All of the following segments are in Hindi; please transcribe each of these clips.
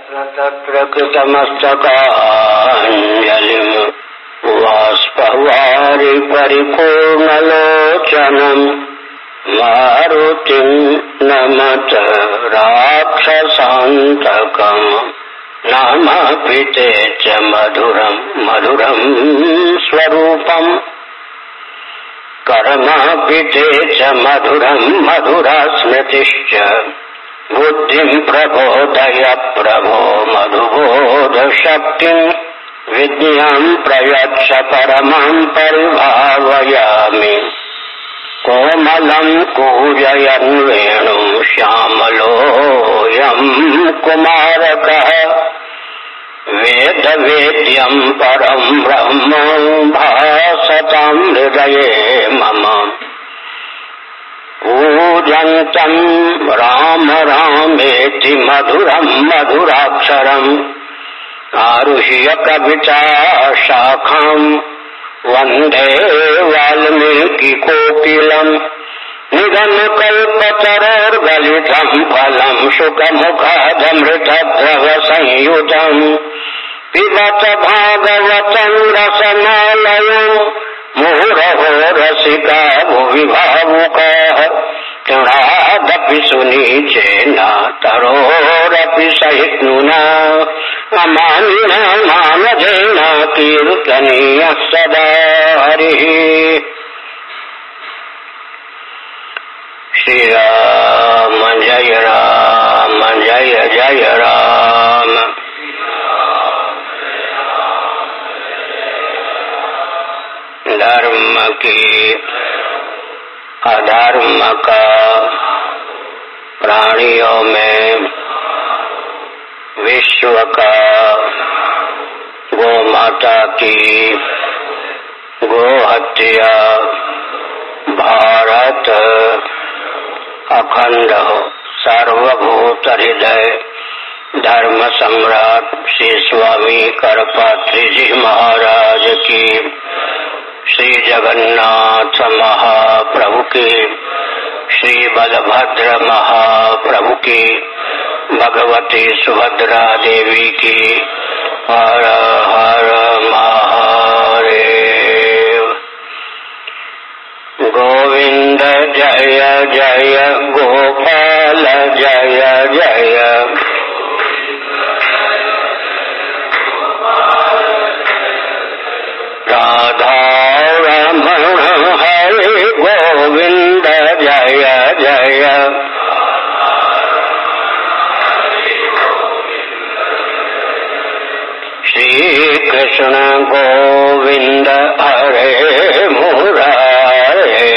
तत्र कृतमस्तकाञ्जलिं बाष्पवारि परिपूर्णलोचनं मारुतिं नमत राक्षसान्तकम् नामापि ते च मधुरं मधुरं स्वरूपम् कर्मापि ते च मधुरं मधुरा स्मृतिश्च बुद्धिं प्रबोधय प्रभो मधुबोध शक्तिं विद्यां प्रयच्छ परमां परिभावयामि कोमलं कूजयन् वेणुं श्यामलोऽयं कुमारकः वेदवेद्यं परं ब्रह्म भासतां हृदये मम पूजन्तं राम रामेति मधुरं मधुराक्षरम् आरुह्य कविता शाखां वन्दे वाल्मीकिकोकिलम् निगमकल्पतरोर्गलितं फलं शुकमुखादमृतद्रवसंयुतम् पिबत भागवतं रसमालयम् मुहुरहो रसिका भुवि भावुकाः तृणादपि सुनीचेन तरोरपि सहिष्णुना अमानिना मानधेन कीर्तनीयः सदा हरिः। श्रीराम जय राम जय जय राम। धर्म की अधर्म का प्राणियों में विश्व का गो माता की गो हत्या भारत अखंड सर्वभूत हृदय धर्म सम्राट श्री स्वामी करपात्री जी महाराज की, श्री जगन्नाथ महाप्रभु की, श्री बलभद्र महाप्रभु की, भगवती सुभद्रा देवी की, हर हर महादेव। गोविंद जय जय गोपाल जय जय राधा रमण हरे गोविंद जय जय श्री कृष्ण गोविंद हरे मुरारे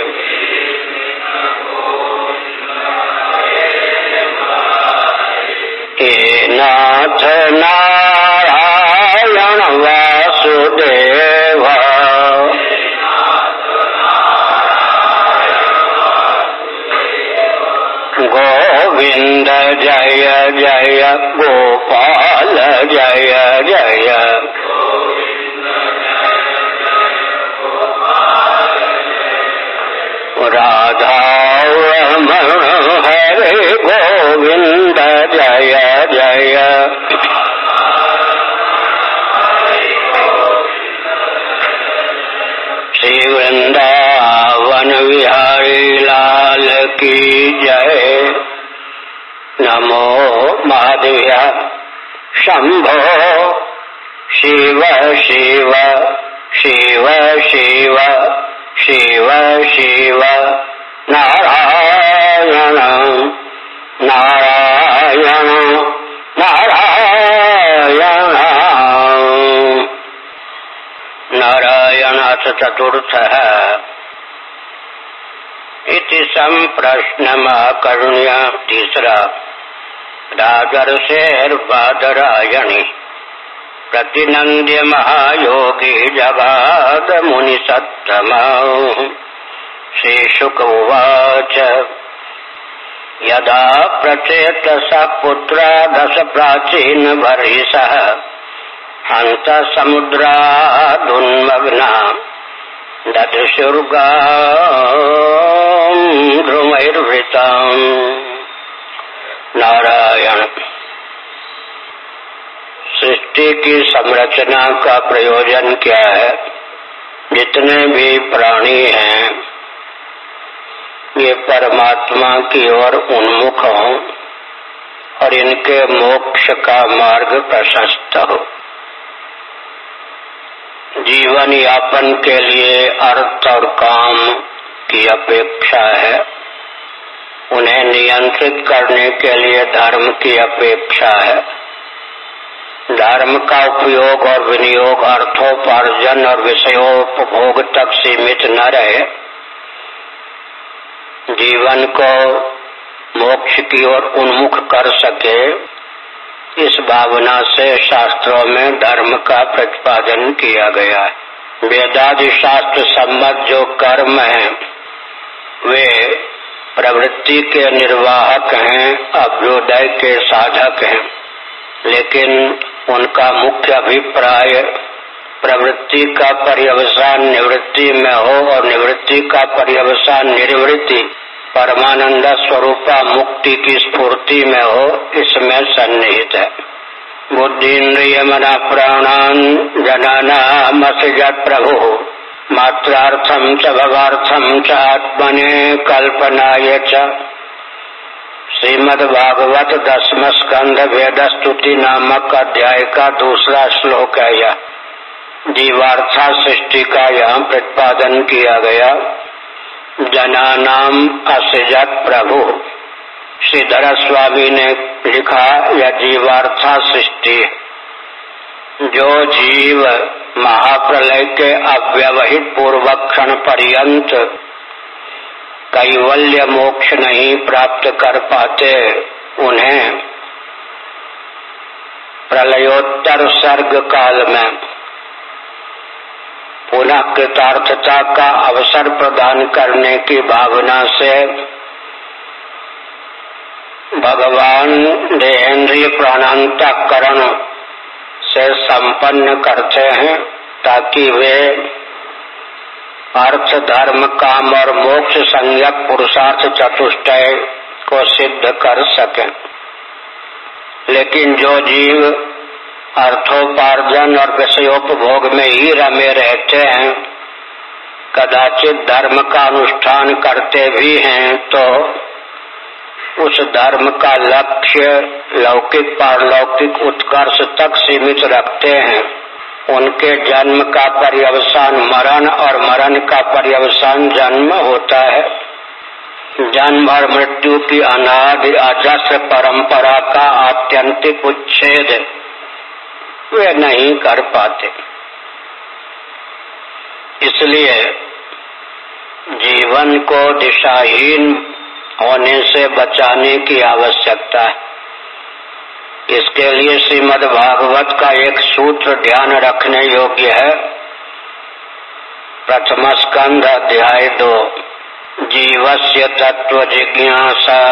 हे नाथ नारायण वासुदेव गोविंद जय जय गोपाल जय जय राधा रमण हरे गोविंद जय जय श्री वृंदावन बिहारी लाल की जय। नमो महादेव शंभो शिव शिव शिव शिव शिव शिव नारायण नारायण नारायण। नारायणाथ चतुर्थः इति संप्रश्नमाकर्ण्य। तीसरा राजर्षेर्बादरायणि प्रतिनन्द्य महायोगी जगाद मुनि सत्तमा। श्रीशुक उवाच यदा प्रचेतसः पुत्रा दश प्राचीन बर्हिषः हन्तः समुद्रादुन्मग्ना ददृशुर्गां ध्रुमैर्वृताम्। नारायण सृष्टि की संरचना का प्रयोजन क्या है? जितने भी प्राणी हैं ये परमात्मा की ओर उन्मुख हों और इनके मोक्ष का मार्ग प्रशस्त हो। जीवन यापन के लिए अर्थ और काम की अपेक्षा है, उन्हें नियंत्रित करने के लिए धर्म की अपेक्षा है। धर्म का उपयोग और विनियोग अर्थोपार्जन और विषयोपभोग तक सीमित न रहे, जीवन को मोक्ष की ओर उन्मुख कर सके, इस भावना से शास्त्रों में धर्म का प्रतिपादन किया गया है। वेदादि शास्त्र सम्मत जो कर्म हैं वे प्रवृत्ति के निर्वाहक हैं, अभ्युदय के साधक हैं, लेकिन उनका मुख्य अभिप्राय प्रवृत्ति का पर्यवसान निवृत्ति में हो और निवृत्ति का पर्यवसान निर्वृत्ति परमानंद स्वरूपा मुक्ति की स्फूर्ति में हो, इसमें सन्निहित है। बुद्धिन्द्रिय मना प्राणान जनानामसृजत् प्रभु मात्रार्थम च भवार्थम च आत्मने कल्पनाय च। श्रीमद्भागवत 10वां स्कंध वेदस्तुति नामक अध्याय का दूसरा श्लोक है। यह जीवार्था सृष्टि का यहाँ प्रतिपादन किया गया। जनानाम असृजत् प्रभु, श्रीधर स्वामी ने लिखा यह जीवार्था सृष्टि। जो जीव महाप्रलय के अव्यवहित पूर्वक क्षण पर्यंत कैवल्य मोक्ष नहीं प्राप्त कर पाते, उन्हें प्रलयोत्तर सर्ग काल में पुनः कृतार्थता का अवसर प्रदान करने की भावना से भगवान देहेंद्रिय प्राणांतकरण से संपन्न करते हैं, ताकि वे अर्थ धर्म काम और मोक्ष संज्ञक पुरुषार्थ चतुष्टय को सिद्ध कर सकें। लेकिन जो जीव अर्थोपार्जन और विषयोपभोग में ही रमे रहते हैं, कदाचित धर्म का अनुष्ठान करते भी हैं, तो उस धर्म का लक्ष्य लौकिक पारलौकिक उत्कर्ष तक सीमित रखते हैं। उनके जन्म का पर्यवसान मरण और मरण का पर्यवसान जन्म होता है। जन्म और मृत्यु की अनादि अजस्र परंपरा का आत्यंतिक उच्छेद वे नहीं कर पाते। इसलिए जीवन को दिशाहीन होने से बचाने की आवश्यकता है। इसके लिए श्रीमद्भागवत का एक सूत्र ध्यान रखने योग्य है। प्रथम स्कंध अध्याय 2, जीवस्य तत्व जिज्ञासा।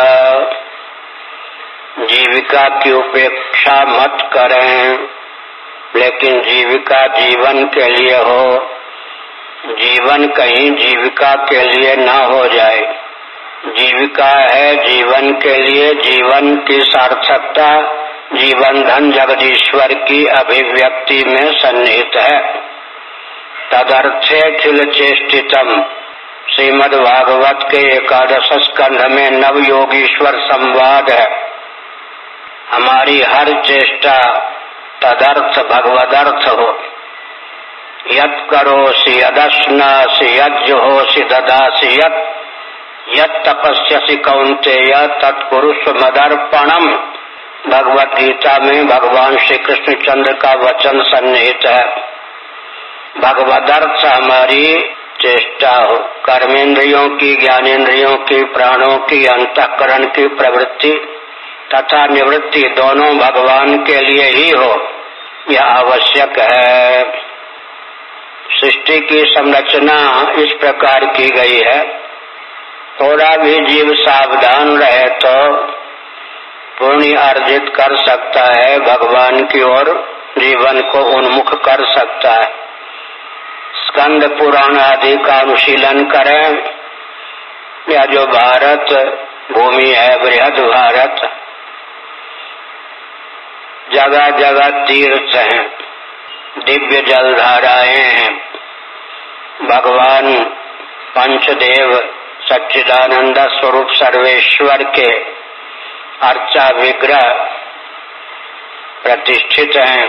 जीविका की उपेक्षा मत करें, लेकिन जीविका जीवन के लिए हो, जीवन कहीं जीविका के लिए न हो जाए। जीविका है जीवन के लिए, जीवन की सार्थकता जीवन धन जगदीश्वर की अभिव्यक्ति में सन्निहित है। तदर्थे खिल चेष्टितम, श्रीमद्भागवत के 11 स्कंध में नवयोगीश्वर संवाद है। हमारी हर चेष्टा तदर्थ भगवदर्थ हो। यत् करोसि यदश्नासि यज्जुहोसि ददासि यत् तपस्यसि कौन्तेय तत्कुरुष्व मदर्पणम। भगवद गीता में भगवान श्री कृष्ण चंद्र का वचन सन्निहित है। भगवदर्थ हमारी चेष्टा हो, कर्मेंद्रियों की, ज्ञानेंद्रियों की, प्राणों की, अंतःकरण की प्रवृत्ति तथा निवृत्ति दोनों भगवान के लिए ही हो, यह आवश्यक है। सृष्टि की संरचना इस प्रकार की गई है। थोड़ा भी जीव सावधान रहे तो पुण्य अर्जित कर सकता है, भगवान की ओर जीवन को उन्मुख कर सकता है। स्कंद पुराण आदि का अनुशीलन करें, या जो भारत भूमि है, बृहद भारत, जगह जगह तीर्थ हैं, दिव्य जलधाराएं हैं। भगवान पंचदेव सच्चिदानंद स्वरूप सर्वेश्वर के अर्चा विग्रह प्रतिष्ठित हैं।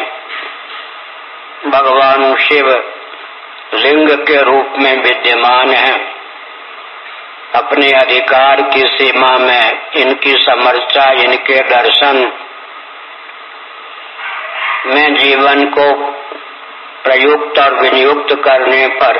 भगवान शिव लिंग के रूप में विद्यमान हैं। अपने अधिकार की सीमा में इनकी समर्चा, इनके दर्शन में जीवन को प्रयुक्त और विनियुक्त करने पर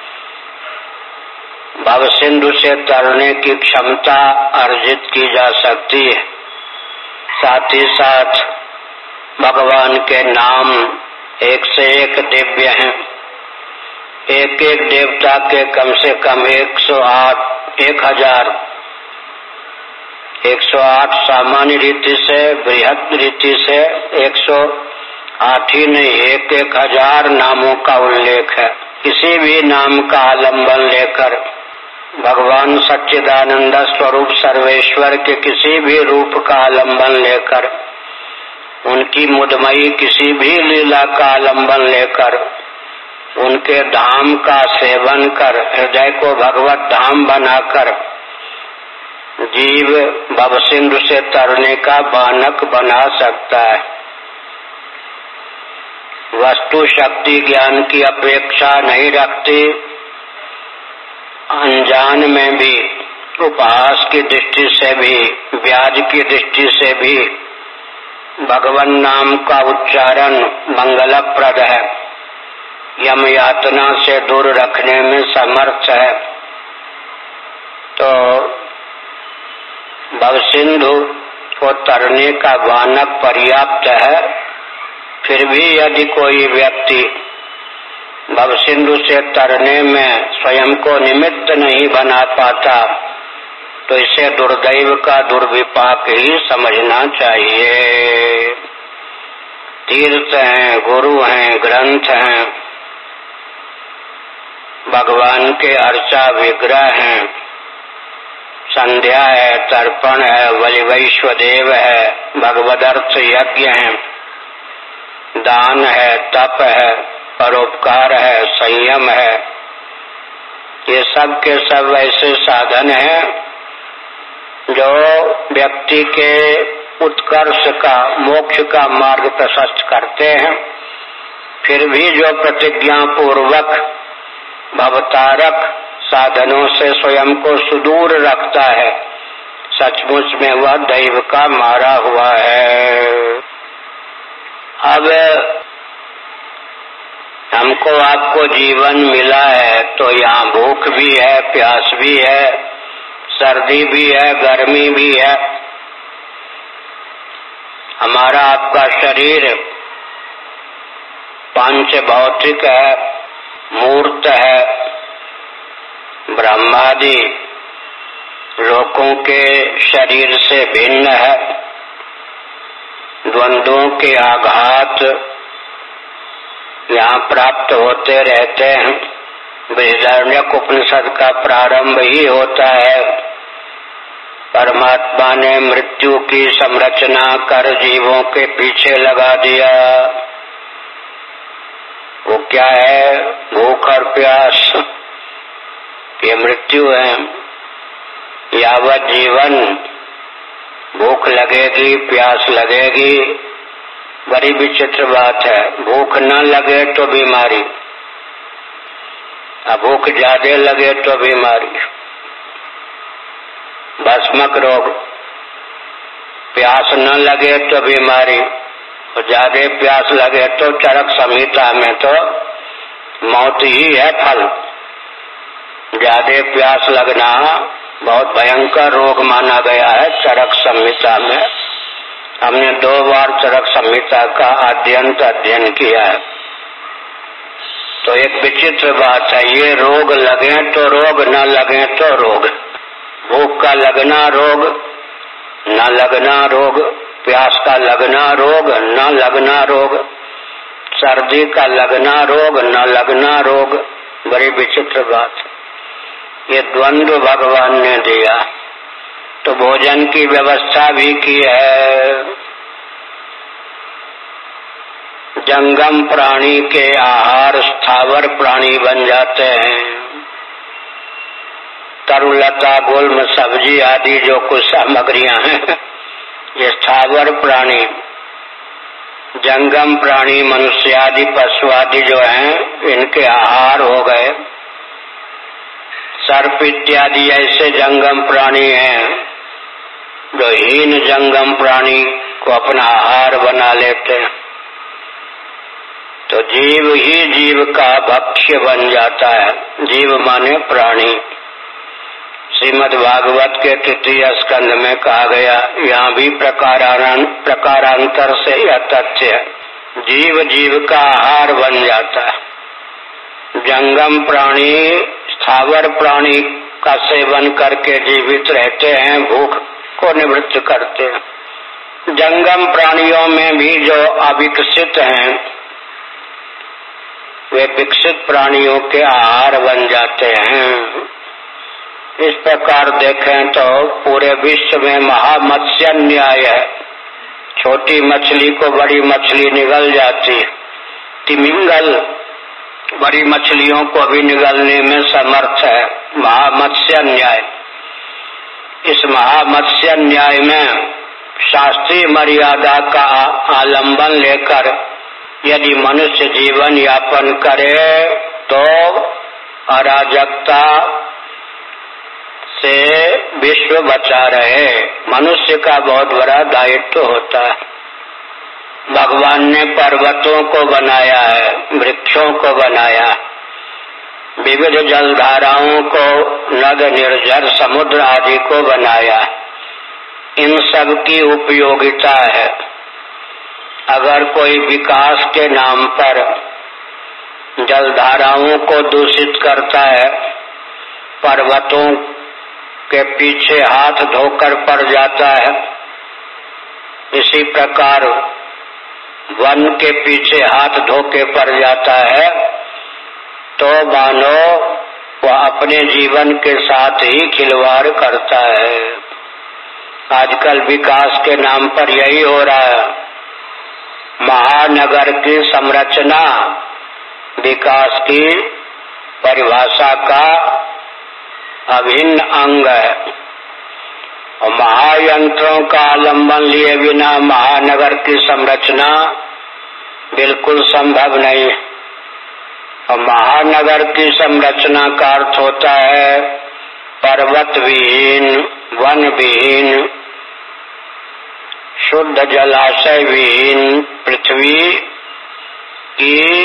भवसिंधु से तरने की क्षमता अर्जित की जा सकती है। साथ ही साथ भगवान के नाम एक से एक दिव्य हैं। एक एक देवता के कम से कम 1,008 सामान्य रीति से, बृहद रीति से 108 ही नहीं, 1,000 नामों का उल्लेख है। किसी भी नाम का आलंबन लेकर भगवान सच्चिदानंद स्वरूप सर्वेश्वर के किसी भी रूप का आलंबन लेकर, उनकी मुदमयी किसी भी लीला का आलंबन लेकर, उनके धाम का सेवन कर हृदय को भगवत धाम बनाकर जीव भवसिंधु से तरने का बानक बना सकता है। वस्तु शक्ति ज्ञान की अपेक्षा नहीं रखती। अनजान में भी, उपहास की दृष्टि से भी, ब्याज की दृष्टि से भी भगवान नाम का उच्चारण मंगलप्रद है, यम यातना से दूर रखने में समर्थ है। तो भवसिंधु को तरने का बानक पर्याप्त है। फिर भी यदि कोई व्यक्ति भवसिंधु से तरने में स्वयं को निमित्त नहीं बना पाता तो इसे दुर्दैव का दुर्विपाक ही समझना चाहिए। तीर्थ हैं, गुरु हैं, ग्रंथ हैं, भगवान के अर्चा विग्रह हैं, संध्या है, तर्पण है, वैश्वदेव है, भगवदर्थ यज्ञ है, दान है, तप है, परोपकार है, संयम है। ये सब के सब ऐसे साधन हैं जो व्यक्ति के उत्कर्ष का, मोक्ष का मार्ग प्रशस्त करते हैं। फिर भी जो प्रतिज्ञा पूर्वक भवतारक साधनों से स्वयं को सुदूर रखता है, सचमुच में वह दैव का मारा हुआ है। अब हमको आपको जीवन मिला है तो यहाँ भूख भी है, प्यास भी है, सर्दी भी है, गर्मी भी है। हमारा आपका शरीर पांच भौतिक है, मूर्त है, ब्रह्मादि लोकों के शरीर से भिन्न है। द्वंद्वों के आघात यहाँ प्राप्त होते रहते हैं। बृहदारण्यक उपनिषद का प्रारंभ ही होता है, परमात्मा ने मृत्यु की संरचना कर जीवों के पीछे लगा दिया। वो क्या है? भूख और प्यास, ये मृत्यु है। यावत जीवन भूख लगेगी, प्यास लगेगी। बड़ी विचित्र बात है, भूख न लगे तो बीमारी, अब भूख ज्यादा लगे तो बीमारी। भस्मक रोग, प्यास न लगे तो बीमारी, और ज्यादा प्यास लगे तो चरक संहिता में तो मौत ही है फल। ज्यादा प्यास लगना बहुत भयंकर रोग माना गया है चरक संहिता में। हमने 2 बार चरक संहिता का अध्ययन किया है। तो एक विचित्र बात है, ये रोग लगे तो रोग, न लगे तो रोग। भूख का लगना रोग, न लगना रोग। प्यास का लगना रोग, न लगना रोग। सर्दी का लगना रोग, न लगना रोग। बड़ी विचित्र बात। ये द्वंद्व भगवान ने दिया। तो भोजन की व्यवस्था भी की है। जंगम प्राणी के आहार स्थावर प्राणी बन जाते हैं। तरुलता, गुल्म, सब्जी आदि जो कुछ सामग्रियां हैं ये स्थावर प्राणी। जंगम प्राणी मनुष्य आदि पशु आदि जो हैं इनके आहार हो गए। सर्प इत्यादि ऐसे जंगम प्राणी हैं जो हीन जंगम प्राणी को अपना आहार बना लेते हैं। तो जीव ही जीव का भक्ष्य बन जाता है। जीव माने प्राणी। श्रीमद् भागवत के तृतीय स्कंध में कहा गया, यहाँ भी प्रकारांतर से यह तथ्य है। जीव जीव का आहार बन जाता है। जंगम प्राणी स्थावर प्राणी का सेवन करके जीवित रहते हैं, भूख को निवृत्त करते हैं। जंगम प्राणियों में भी जो अविकसित हैं वे विकसित प्राणियों के आहार बन जाते हैं। इस प्रकार देखें तो पूरे विश्व में महामत्स्य न्याय है। छोटी मछली को बड़ी मछली निगल जाती, तिमिंगल बड़ी मछलियों को भी निगलने में समर्थ है। महामत्स्य न्याय। इस महामत्स्य न्याय में शास्त्रीय मर्यादा का आलंबन लेकर यदि मनुष्य जीवन यापन करे तो अराजकता से विश्व बचा रहे। मनुष्य का बहुत बड़ा दायित्व होता है। भगवान ने पर्वतों को बनाया है, वृक्षों को बनाया, विविध जलधाराओं को, नद, निर्झर, समुद्र आदि को बनाया। इन सब की उपयोगिता है। अगर कोई विकास के नाम पर जलधाराओं को दूषित करता है, पर्वतों के पीछे हाथ धोकर पड़ जाता है, इसी प्रकार वन के पीछे हाथ धोके पड़ जाता है, तो मानो वह अपने जीवन के साथ ही खिलवाड़ करता है। आजकल विकास के नाम पर यही हो रहा है। महानगर की संरचना विकास की परिभाषा का अभिन्न अंग है और महायंत्रों का आलंबन लिए बिना महानगर की संरचना बिल्कुल संभव नहीं है। और महानगर की संरचना का अर्थ होता है पर्वत विहीन, वन विहीन, शुद्ध जलाशय विहीन पृथ्वी की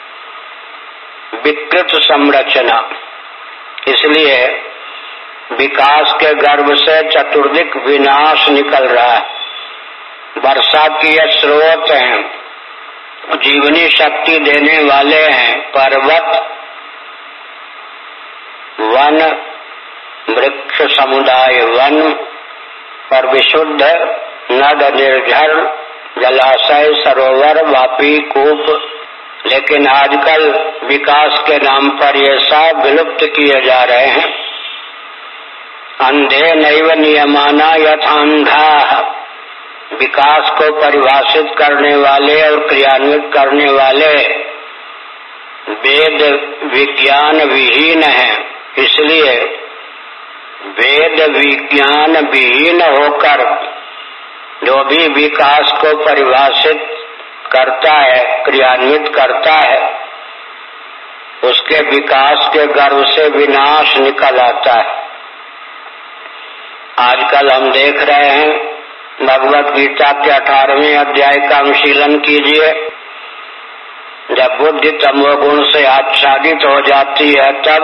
विकृत संरचना। इसलिए विकास के गर्भ से चतुर्दिक विनाश निकल रहा है। वर्षा की ये स्रोत हैं, जीवनी शक्ति देने वाले हैं पर्वत, वन, वृक्ष समुदाय, वन पर विशुद्ध नद, निर्झर, जलाशय, सरोवर, वापी, कूप। लेकिन आजकल विकास के नाम पर ये सब विलुप्त किए जा रहे हैं। अंधे नैव नियमाना यथांधा। विकास को परिभाषित करने वाले और क्रियान्वित करने वाले वेद विज्ञान विहीन हैं। इसलिए वेद विज्ञान विहीन होकर जो भी विकास को परिभाषित करता है, क्रियान्वित करता है, उसके विकास के गर्भ से विनाश निकल आता है। आजकल हम देख रहे हैं भगवत गीता के 18वें अध्याय का अनुशीलन कीजिए। जब बुद्धि तमोगुण से आच्छादित हो जाती है तब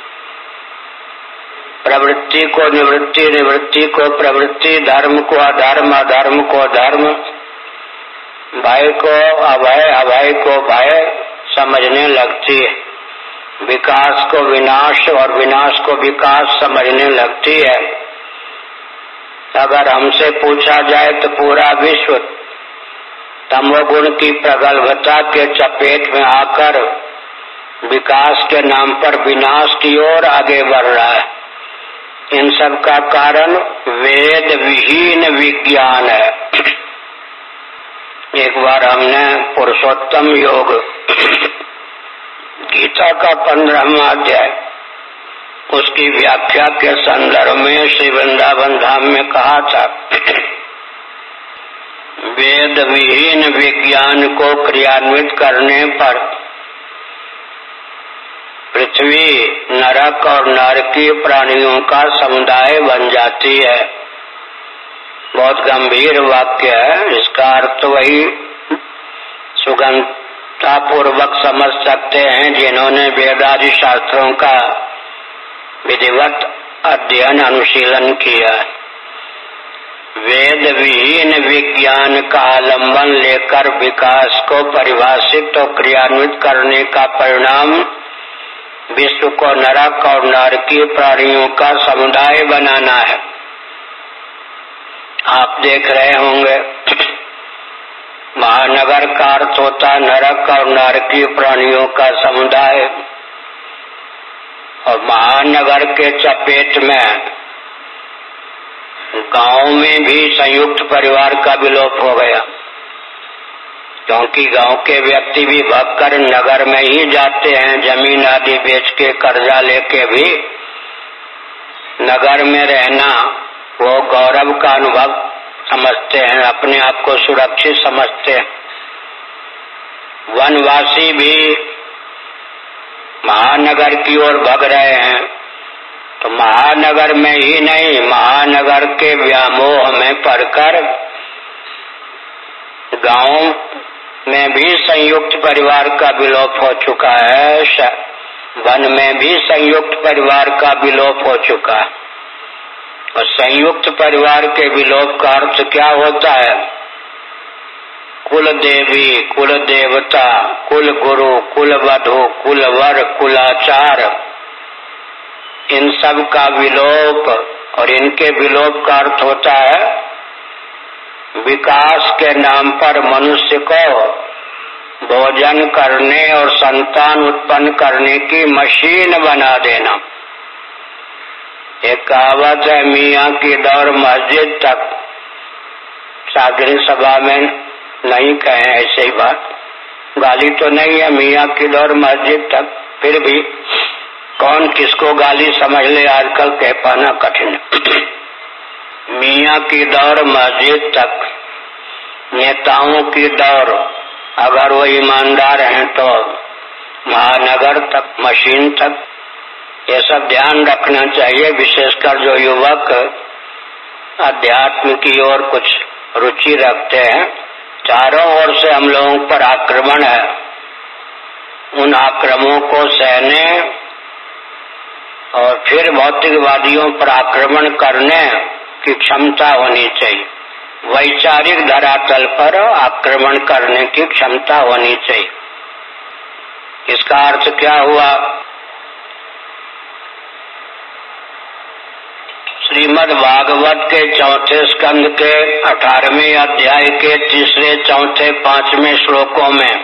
प्रवृत्ति को निवृत्ति, निवृत्ति को प्रवृत्ति, धर्म को अधर्म, अधर्म को धर्म, भय को अभय, अभय को भय समझने लगती है। विकास को विनाश और विनाश को विकास समझने लगती है। अगर हमसे पूछा जाए तो पूरा विश्व तमोगुण की प्रगल्भता के चपेट में आकर विकास के नाम पर विनाश की ओर आगे बढ़ रहा है। इन सब का कारण वेद विहीन विज्ञान है। एक बार हमने पुरुषोत्तम योग गीता का 15वां अध्याय उसकी व्याख्या के संदर्भ में श्री वृंदावन धाम में कहा था, वेद विहीन विज्ञान को क्रियान्वित करने पर पृथ्वी नरक और नरकीय प्राणियों का समुदाय बन जाती है। बहुत गंभीर वाक्य है। इसका अर्थ वही सुगमतापूर्वक समझ सकते हैं जिन्होंने वेदादि शास्त्रों का विधिवत अध्ययन अनुशीलन किया। वेद विहीन विज्ञान का आलंबन लेकर विकास को परिभाषित और क्रियान्वित करने का परिणाम विश्व को नरक और नरकीय प्राणियों का समुदाय बनाना है। आप देख रहे होंगे महानगर का अर्थ होता है नरक और नरकीय प्राणियों का समुदाय, और महानगर के चपेट में गांव में भी संयुक्त परिवार का विलोप हो गया, क्योंकि गांव के व्यक्ति भी भागकर नगर में ही जाते हैं। जमीन आदि बेच के कर्जा लेके भी नगर में रहना वो गौरव का अनुभव समझते हैं, अपने आप को सुरक्षित समझते हैं। वनवासी भी महानगर की ओर भाग रहे हैं, तो महानगर में ही नहीं महानगर के व्यामोह में पड़कर गांव में भी संयुक्त परिवार का विलोप हो चुका है, वन में भी संयुक्त परिवार का विलोप हो चुका है। और संयुक्त परिवार के विलोप का अर्थ क्या होता है? कुल देवी, कुल देवता, कुल गुरु, कुल वधु, कुल वर, कुलाचार, इन सब का विलोप। और इनके विलोप का अर्थ होता है विकास के नाम पर मनुष्य को भोजन करने और संतान उत्पन्न करने की मशीन बना देना। एक कहावत है, मियाँ की दौड़ मस्जिद तक। साधारण सभा में नहीं कहें ऐसे ही बात, गाली तो नहीं है, मियाँ की दौड़ मस्जिद तक। फिर भी कौन किसको गाली समझ ले आजकल कह पाना कठिन। मियाँ की दौड़ मस्जिद तक, नेताओं की दौड़ अगर वो ईमानदार हैं तो महानगर तक, मशीन तक। ये सब ध्यान रखना चाहिए, विशेषकर जो युवक अध्यात्म की ओर कुछ रुचि रखते हैं। चारों ओर से हम लोगों पर आक्रमण है, उन आक्रमणों को सहने और फिर भौतिकवादियों पर आक्रमण करने की क्षमता होनी चाहिए। वैचारिक धरातल पर आक्रमण करने की क्षमता होनी चाहिए। इसका अर्थ क्या हुआ? श्रीमद् भागवत के 4थे स्कंद के 18वें अध्याय के 3, 4, 5वें श्लोकों में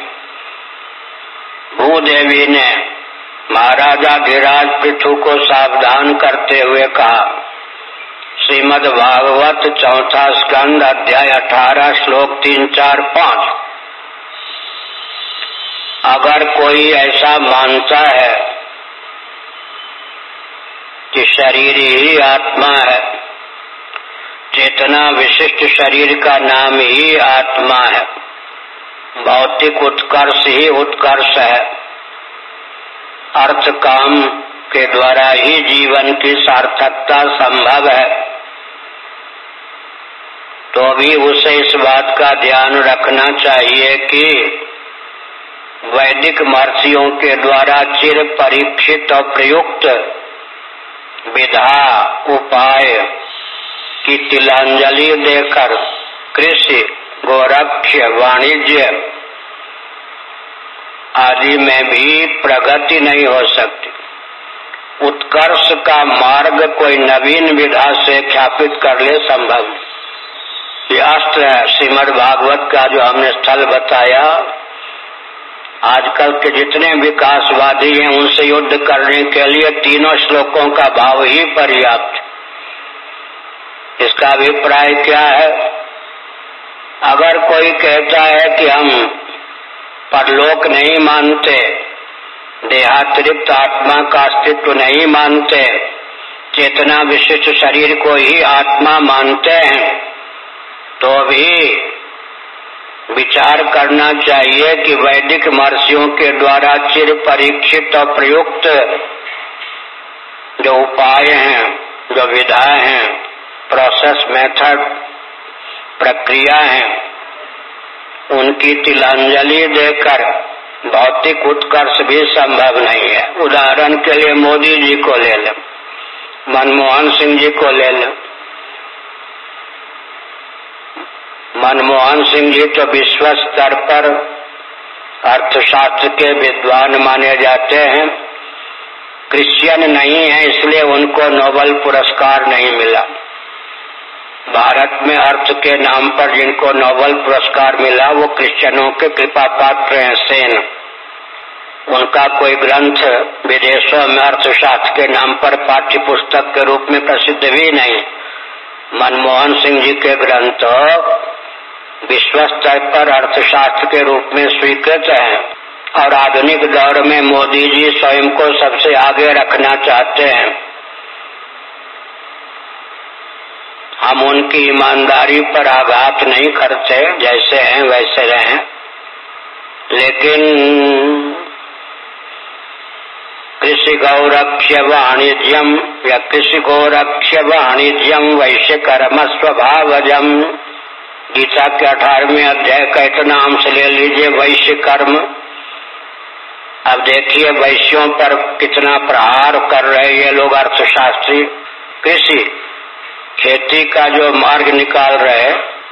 भूदेवी ने महाराजा धीराज पृथु को सावधान करते हुए कहा, श्रीमद् भागवत 4था स्कंद अध्याय 18 श्लोक 3, 4, 5, अगर कोई ऐसा मानता है कि शरीर ही आत्मा है, चेतना विशिष्ट शरीर का नाम ही आत्मा है, भौतिक उत्कर्ष ही उत्कर्ष है, अर्थ काम के द्वारा ही जीवन की सार्थकता संभव है, तो भी उसे इस बात का ध्यान रखना चाहिए कि वैदिक महर्षियों के द्वारा चिर परीक्षित और प्रयुक्त विधा उपाय की तिलांजलि देकर कृषि, गोरक्ष, वाणिज्य आदि में भी प्रगति नहीं हो सकती। उत्कर्ष का मार्ग कोई नवीन विधा से ख्यापित कर ले संभव। ये अस्त्र है श्रीमद् भागवत का जो हमने स्थल बताया। आजकल के जितने विकासवादी हैं उनसे युद्ध करने के लिए तीनों श्लोकों का भाव ही पर्याप्त। इसका अभिप्राय क्या है? अगर कोई कहता है कि हम परलोक नहीं मानते, देहातिरिक्त आत्मा का अस्तित्व नहीं मानते, चेतना विशिष्ट शरीर को ही आत्मा मानते हैं, तो भी विचार करना चाहिए कि वैदिक महर्षियों के द्वारा चिर परीक्षित और प्रयुक्त जो उपाय हैं, जो विधाएं हैं, प्रोसेस मेथड, प्रक्रिया है, उनकी तिलांजलि देकर भौतिक उत्कर्ष भी संभव नहीं है। उदाहरण के लिए मोदी जी को ले लें, मनमोहन सिंह जी को ले लें। मनमोहन सिंह जी तो विश्व स्तर पर अर्थशास्त्र के विद्वान माने जाते हैं। क्रिश्चियन नहीं है, इसलिए उनको नोबेल पुरस्कार नहीं मिला। भारत में अर्थ के नाम पर जिनको नोबेल पुरस्कार मिला वो क्रिश्चियनों के कृपा पात्र हैं, सेन। उनका कोई ग्रंथ विदेशों में अर्थशास्त्र के नाम पर पाठ्य पुस्तक के रूप में प्रसिद्ध भी नहीं। मनमोहन सिंह जी के ग्रंथ विश्व स्तर पर अर्थशास्त्र के रूप में स्वीकृत हैं और आधुनिक दौर में मोदी जी स्वयं को सबसे आगे रखना चाहते हैं। हम उनकी ईमानदारी पर आघात नहीं करते, जैसे हैं वैसे रहें, लेकिन कृषि गौरक्ष्य वाणिज्यम या कृषि गौरक्ष्य वाणिज्यम वैश्य कर्म स्वभावजम, गीता के 18वें अध्याय का इतना अंश ले लीजिए, वैश्य कर्म। अब देखिए वैश्यों पर कितना प्रहार कर रहे ये लोग अर्थशास्त्री। कृषि खेती का जो मार्ग निकाल रहे,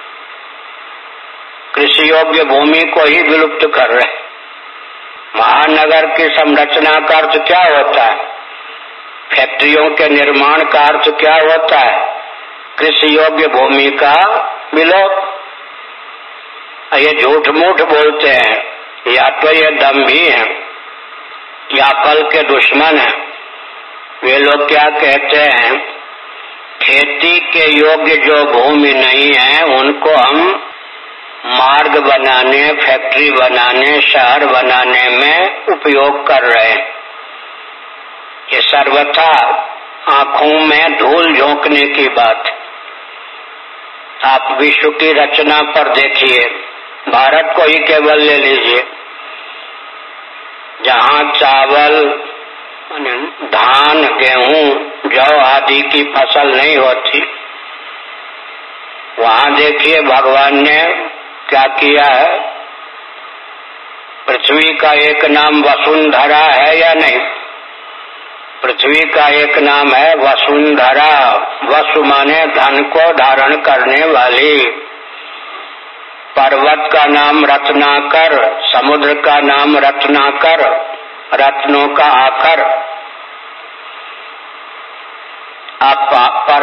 कृषि योग्य भूमि को ही विलुप्त कर रहे। महानगर की संरचना का अर्थ क्या होता है? फैक्ट्रियों के निर्माण का अर्थ क्या होता है? कृषि योग्य भूमि का विलोप। ये झूठ मूठ बोलते हैं, या तो ये दम्भी हैं या फल के दुश्मन हैं। वे लोग क्या कहते हैं, खेती के योग्य जो भूमि नहीं है उनको हम मार्ग बनाने, फैक्ट्री बनाने, शहर बनाने में उपयोग कर रहे हैं। ये सर्वथा आंखों में धूल झोंकने की बात। आप विश्व की रचना पर देखिए, भारत को ही केवल ले लीजिए, जहाँ चावल, धान, गेहूं, जौ आदि की फसल नहीं होती, वहाँ देखिए भगवान ने क्या किया है। पृथ्वी का एक नाम वसुंधरा है या नहीं? पृथ्वी का एक नाम है वसुंधरा। वसु माने धन को धारण करने वाली। पर्वत का नाम रत्नाकर, समुद्र का नाम रत्नाकर, रत्नों का आकर। आप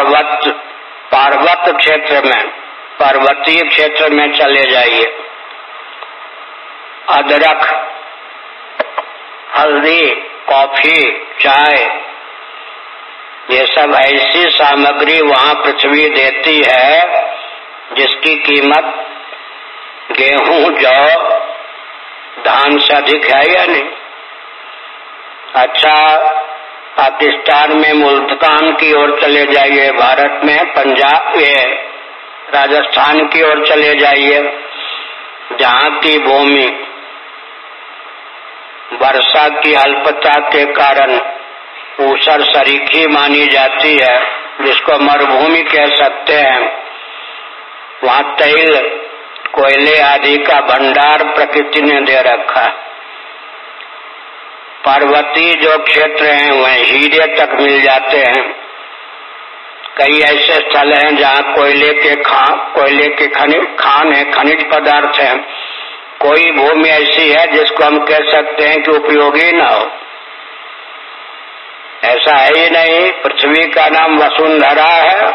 पर्वत क्षेत्र में, पर्वतीय क्षेत्र में चले जाइए, अदरक, हल्दी, कॉफी, चाय, ये सब ऐसी सामग्री वहाँ पृथ्वी देती है जिसकी कीमत गेहूं, जौ, धान से अधिक है या नहीं? अच्छा, पाकिस्तान में मुल्तान की ओर चले जाइए, भारत में पंजाब, राजस्थान की ओर चले जाइए, जहाँ की भूमि वर्षा की अल्पता के कारण ऊसर सरीखी मानी जाती है, जिसको मरुभूमि कह सकते हैं। वहाँ तेल, कोयले आदि का भंडार प्रकृति ने दे रखा है। पर्वतीय जो क्षेत्र हैं वह हीरे तक मिल जाते हैं। कई ऐसे स्थल हैं जहाँ कोयले के खान है, खनिज पदार्थ हैं। कोई भूमि ऐसी है जिसको हम कह सकते हैं कि उपयोगी न हो, ऐसा है ही नहीं। पृथ्वी का नाम वसुंधरा है।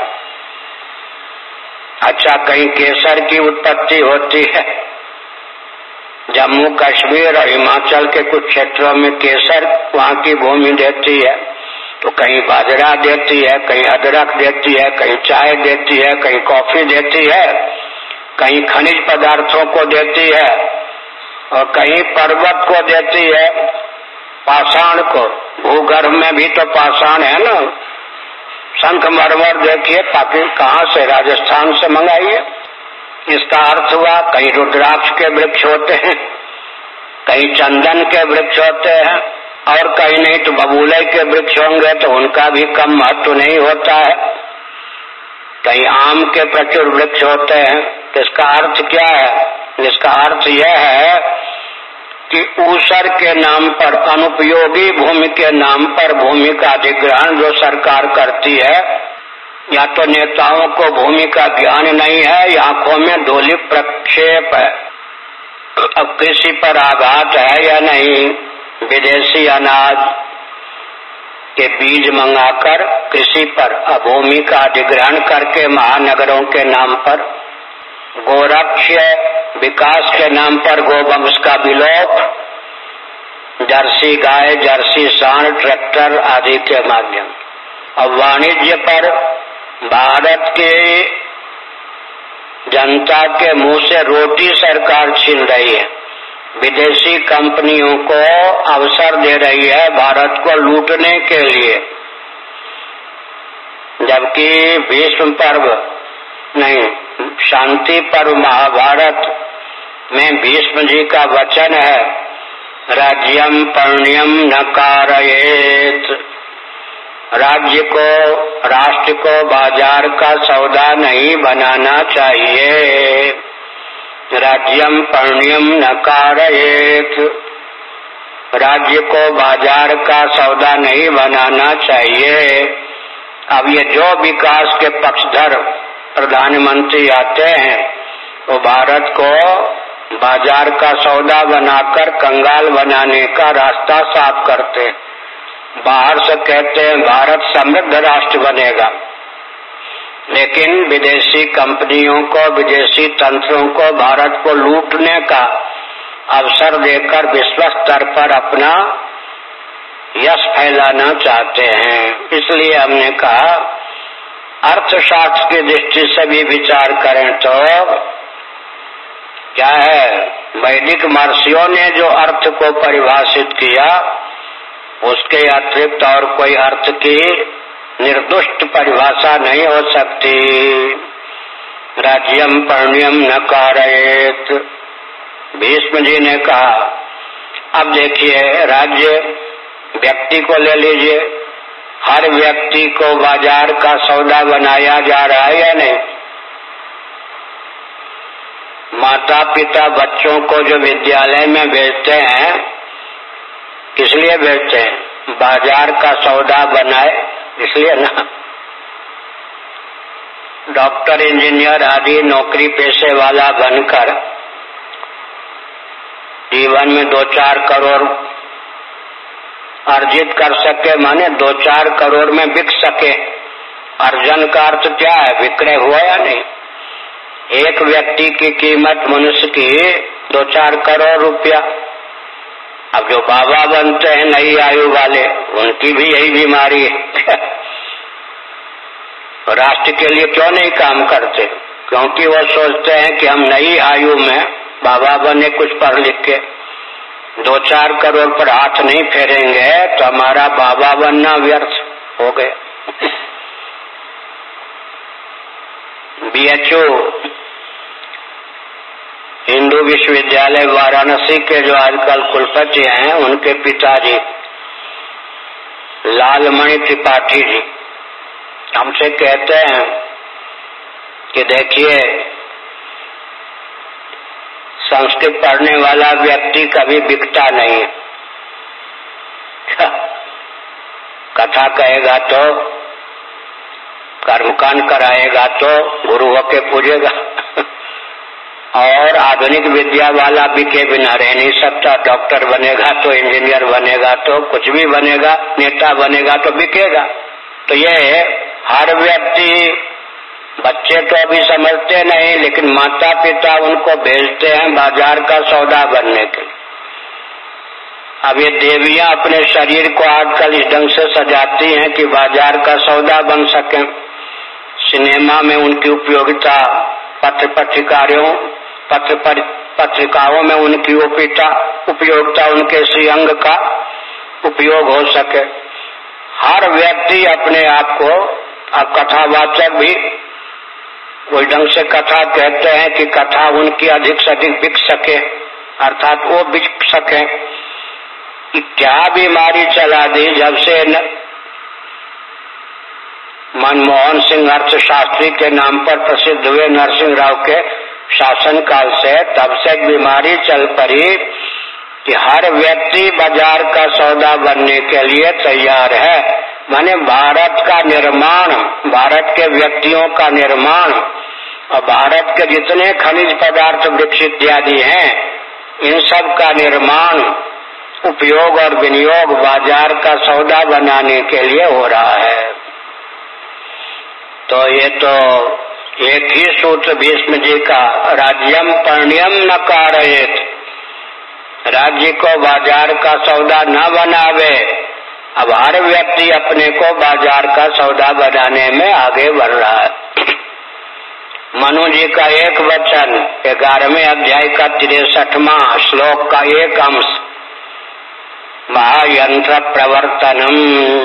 अच्छा, कहीं केसर की उत्पत्ति होती है। जम्मू कश्मीर और हिमाचल के कुछ क्षेत्रों में केसर वहाँ की भूमि देती है, तो कहीं बाजरा देती है, कहीं अदरक देती है, कहीं चाय देती है, कहीं कॉफी देती है। कहीं खनिज पदार्थों को देती है और कहीं पर्वत को देती है, पाषाण को। भूगर्भ में भी तो पाषाण है ना। संगमरमर देखिए कहाँ से, राजस्थान से मंगाइए। इसका अर्थ हुआ कहीं रुद्राक्ष के वृक्ष होते हैं, कहीं चंदन के वृक्ष होते हैं, और कहीं नहीं तो बबूले के वृक्ष होंगे तो उनका भी कम महत्व नहीं होता है। कहीं आम के प्रचुर वृक्ष होते हैं। तो इसका अर्थ क्या है? इसका अर्थ यह है कि ऊसर के नाम पर, अनुपयोगी भूमि के नाम पर भूमि का अधिग्रहण जो सरकार करती है, या तो नेताओं को भूमि का ज्ञान नहीं है या आंखों में धूलि प्रक्षेप है। अब कृषि पर आघात है या नहीं? विदेशी अनाज के बीज मंगाकर कृषि पर भूमि का अधिग्रहण करके महानगरों के नाम पर, गोरक्ष्य विकास के नाम पर गोवंश का विलोप, जर्सी गाय, जर्सी सांड, ट्रैक्टर आदि के माध्यम। अब वाणिज्य पर भारत के जनता के मुंह से रोटी सरकार छीन रही है। विदेशी कंपनियों को अवसर दे रही है भारत को लूटने के लिए, जबकि भीष्म पर्व नहीं, शांति पर्व महाभारत में भीष्म जी का वचन है, राज्यम पर्ण्यम न कारयेत। राज्य को, राष्ट्र को बाजार का सौदा नहीं बनाना चाहिए। राज्यम पर्ण्यम न कारयेत, राज्य को बाजार का सौदा नहीं बनाना चाहिए। अब ये जो विकास के पक्षधर प्रधानमंत्री आते हैं वो भारत को बाजार का सौदा बनाकर कंगाल बनाने का रास्ता साफ करते हैं। बाहर से कहते हैं भारत समृद्ध राष्ट्र बनेगा, लेकिन विदेशी कंपनियों को, विदेशी तंत्रों को भारत को लूटने का अवसर देकर विश्व स्तर पर अपना यश फैलाना चाहते हैं। इसलिए हमने कहा अर्थशास्त्र की दृष्टि से भी विचार करें तो क्या है, वैदिक महर्षियों ने जो अर्थ को परिभाषित किया उसके अतिरिक्त और कोई अर्थ की निर्दुष्ट परिभाषा नहीं हो सकती। राज्यम पर्ण्यम न कारयेत, भीष्म जी ने कहा। अब देखिए, राज्य व्यक्ति को ले लीजिए, हर व्यक्ति को बाजार का सौदा बनाया जा रहा है या नहीं? माता पिता बच्चों को जो विद्यालय में भेजते हैं किस लिए भेजते हैं? बाजार का सौदा बनाए इसलिए ना। डॉक्टर, इंजीनियर आदि नौकरी पेशे वाला बनकर जीवन में 2-4 करोड़ अर्जित कर सके, माने 2-4 करोड़ में बिक सके। अर्जन का अर्थ क्या है? विक्रय हुआ या नहीं? एक व्यक्ति की कीमत मनुष्य की 2-4 करोड़ रुपया। अब जो बाबा बनते हैं नई आयु वाले, उनकी भी यही बीमारी है। राष्ट्र के लिए क्यों नहीं काम करते? क्योंकि वो सोचते हैं कि हम नई आयु में बाबा बने, कुछ पढ़ लिख के 2-4 करोड़ पर हाथ नहीं फेरेंगे तो हमारा बाबा बनना व्यर्थ हो गया। BHU हिंदू विश्वविद्यालय वाराणसी के जो आजकल कुलपति हैं, उनके पिताजी लालमणि त्रिपाठी जी हमसे कहते हैं कि देखिए, संस्कृत पढ़ने वाला व्यक्ति कभी बिकता नहीं है। कथा कहेगा तो, कर्मकांड कराएगा तो गुरु होके पूजेगा, और आधुनिक विद्या वाला बिके बिना रह नहीं सकता। डॉक्टर बनेगा तो, इंजीनियर बनेगा तो, कुछ भी बनेगा, नेता बनेगा तो बिकेगा। तो ये हर व्यक्ति, बच्चे तो अभी समझते नहीं, लेकिन माता पिता उनको भेजते हैं बाजार का सौदा बनने के लिए। अब ये देवियां अपने शरीर को आजकल इस ढंग से सजाती हैं कि बाजार का सौदा बन सके। सिनेमा में उनकी उपयोगिता पत्रिकाओं में उनकी उपयोगिता उनके श्रीअंग का उपयोग हो सके। हर व्यक्ति अपने आप को, अब कथावाचक भी कोई ढंग से कथा कहते हैं कि कथा उनकी अधिक से अधिक बिक सके, अर्थात वो बिक सके। कि क्या बीमारी चला दी जब से मनमोहन सिंह अर्थशास्त्री के नाम पर प्रसिद्ध हुए नरसिंह राव के शासन काल से, तब से बीमारी चल पड़ी कि हर व्यक्ति बाजार का सौदा बनने के लिए तैयार है। माने भारत का निर्माण, भारत के व्यक्तियों का निर्माण और भारत के जितने खनिज पदार्थ वृक्ष इत्यादि हैं, इन सब का निर्माण, उपयोग और विनियोग बाजार का सौदा बनाने के लिए हो रहा है। तो ये तो एक ही सूत्र भीष्म जी का, राज्यम पर्ण्यम न कारयेत, राज्य को बाजार का सौदा न बनावे। अब हर व्यक्ति अपने को बाजार का सौदा बनाने में आगे बढ़ रहा है। मनु जी का एक वचन 11वें अध्याय का 63वां श्लोक का एक अंश, महायंत्र प्रवर्तनम,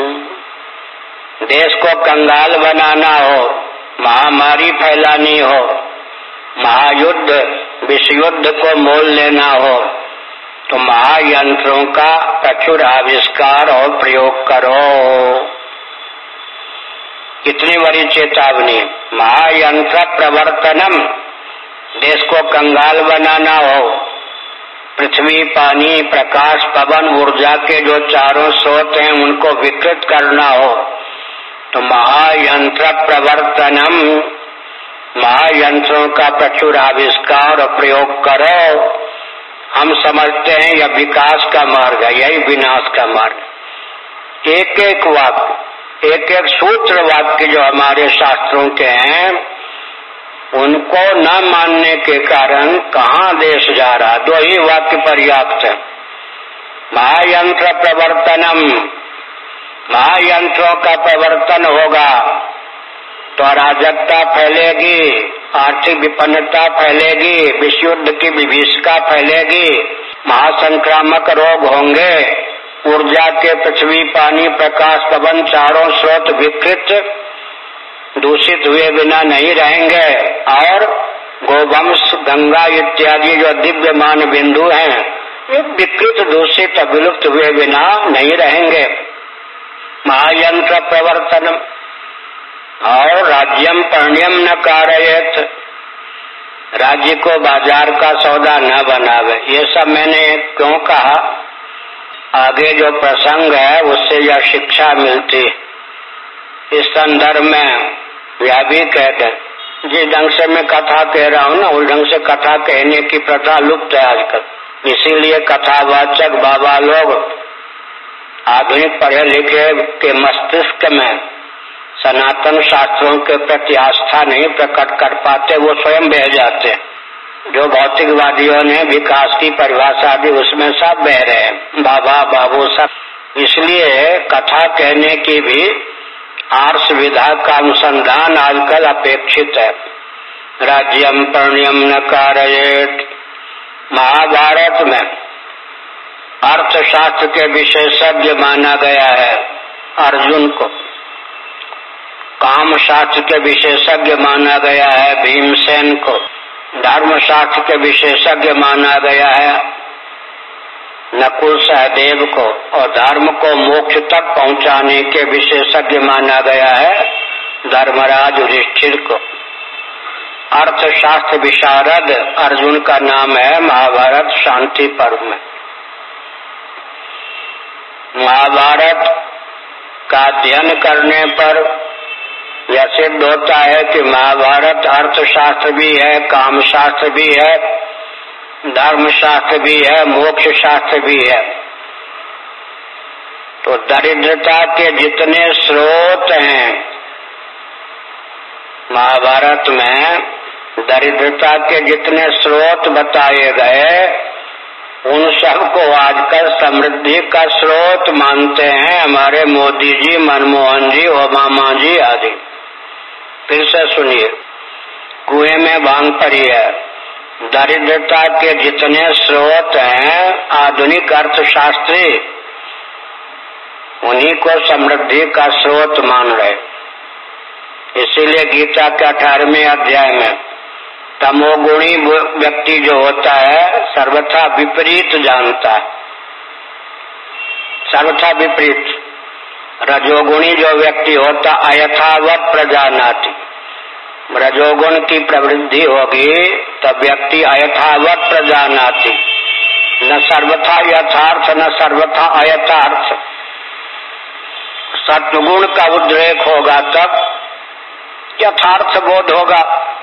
देश को कंगाल बनाना हो, महामारी फैलानी हो, महायुद्ध विश्व युद्ध को मोल लेना हो, तो महायंत्रों का प्रचुर आविष्कार और प्रयोग करो। कितनी बड़ी चेतावनी। महायंत्र प्रवर्तनम, देश को कंगाल बनाना हो, पृथ्वी, पानी, प्रकाश, पवन, ऊर्जा के जो चारों स्रोत हैं उनको विकृत करना हो, तो महायंत्र प्रवर्तनम, महायंत्रों का प्रचुर आविष्कार और प्रयोग करो। हम समझते हैं यह विकास का मार्ग है, यही विनाश का मार्ग। एक एक वाक्य, एक एक सूत्र वाक्य जो हमारे शास्त्रों के हैं, उनको न मानने के कारण कहाँ देश जा रहा। 2 ही वाक्य पर्याप्त है। महायंत्र प्रवर्तनम, महायंत्रों का प्रवर्तन होगा तो अराजकता फैलेगी, आर्थिक विपन्नता फैलेगी, विश्व युद्ध की विभीषिका फैलेगी, महासंक्रामक रोग होंगे, ऊर्जा के पृथ्वी, पानी, प्रकाश, पवन चारों स्रोत विकृत, दूषित हुए बिना नहीं रहेंगे, और गोवंश, गंगा इत्यादि जो दिव्यमान बिंदु हैं, ये विकृत, दूषित, विलुप्त हुए बिना नहीं रहेंगे। महायंत्र प्रवर्तनम और राज्यम पर्ण्यम न कारयेत, राज्य को बाजार का सौदा न बनावे। ये सब मैंने क्यों कहा, आगे जो प्रसंग है उससे यह शिक्षा मिलती। इस संदर्भ में यह भी कहते हैं, जिस ढंग से मैं कथा कह रहा हूँ ना, उस ढंग से कथा कहने की प्रथा लुप्त है आजकल। इसीलिए कथावाचक बाबा लोग आधुनिक पढ़े लिखे के मस्तिष्क में सनातन शास्त्रों के प्रति आस्था नहीं प्रकट कर पाते, वो स्वयं बह जाते। जो भौतिकवादियों ने विकास की परिभाषा दी उसमें सब बह रहे, बाबा बाबू सब। इसलिए कथा कहने की भी आर्ष विधा का अनुसंधान आजकल अपेक्षित है। राज्यम पर्ण्यम न कारयेत, महाभारत में अर्थशास्त्र के विशेषज्ञ माना गया है अर्जुन को, काम शास्त्र के विशेषज्ञ माना गया है भीमसेन को, धर्मशास्त्र के विशेषज्ञ माना गया है नकुल सहदेव को, और धर्म को मोक्ष तक पहुंचाने के विशेषज्ञ माना गया है धर्मराज युधिष्ठिर को। अर्थशास्त्र विशारद अर्जुन का नाम है महाभारत शांति पर्व में। महाभारत का अध्ययन करने पर यह सिद्ध होता है कि महाभारत अर्थशास्त्र भी है, काम शास्त्र भी है, धर्मशास्त्र भी है, मोक्ष शास्त्र भी है। तो दरिद्रता के जितने स्रोत हैं महाभारत में, दरिद्रता के जितने स्रोत बताए गए, उन सबको आजकल समृद्धि का स्रोत मानते हैं हमारे मोदी जी, मनमोहन जी, ओबामा जी आदि। फिर से सुनिए, कुएं में में भांग पड़ी है। दरिद्रता के जितने स्रोत हैं आधुनिक अर्थशास्त्री उन्हीं को समृद्धि का स्रोत मान रहे। इसीलिए गीता के 18वें अध्याय में तमोगुणी व्यक्ति जो होता है सर्वथा विपरीत जानता है, सर्वथा विपरीत। रजोगुणी जो व्यक्ति होता अयथावत प्रजानाति। रजोगुण की प्रवृत्ति होगी तब व्यक्ति अयथावत प्रजानाति, न सर्वथा यथार्थ न सर्वथा अयथार्थ। सत्वगुण का उद्रेक होगा तब यथार्थ बोध होगा।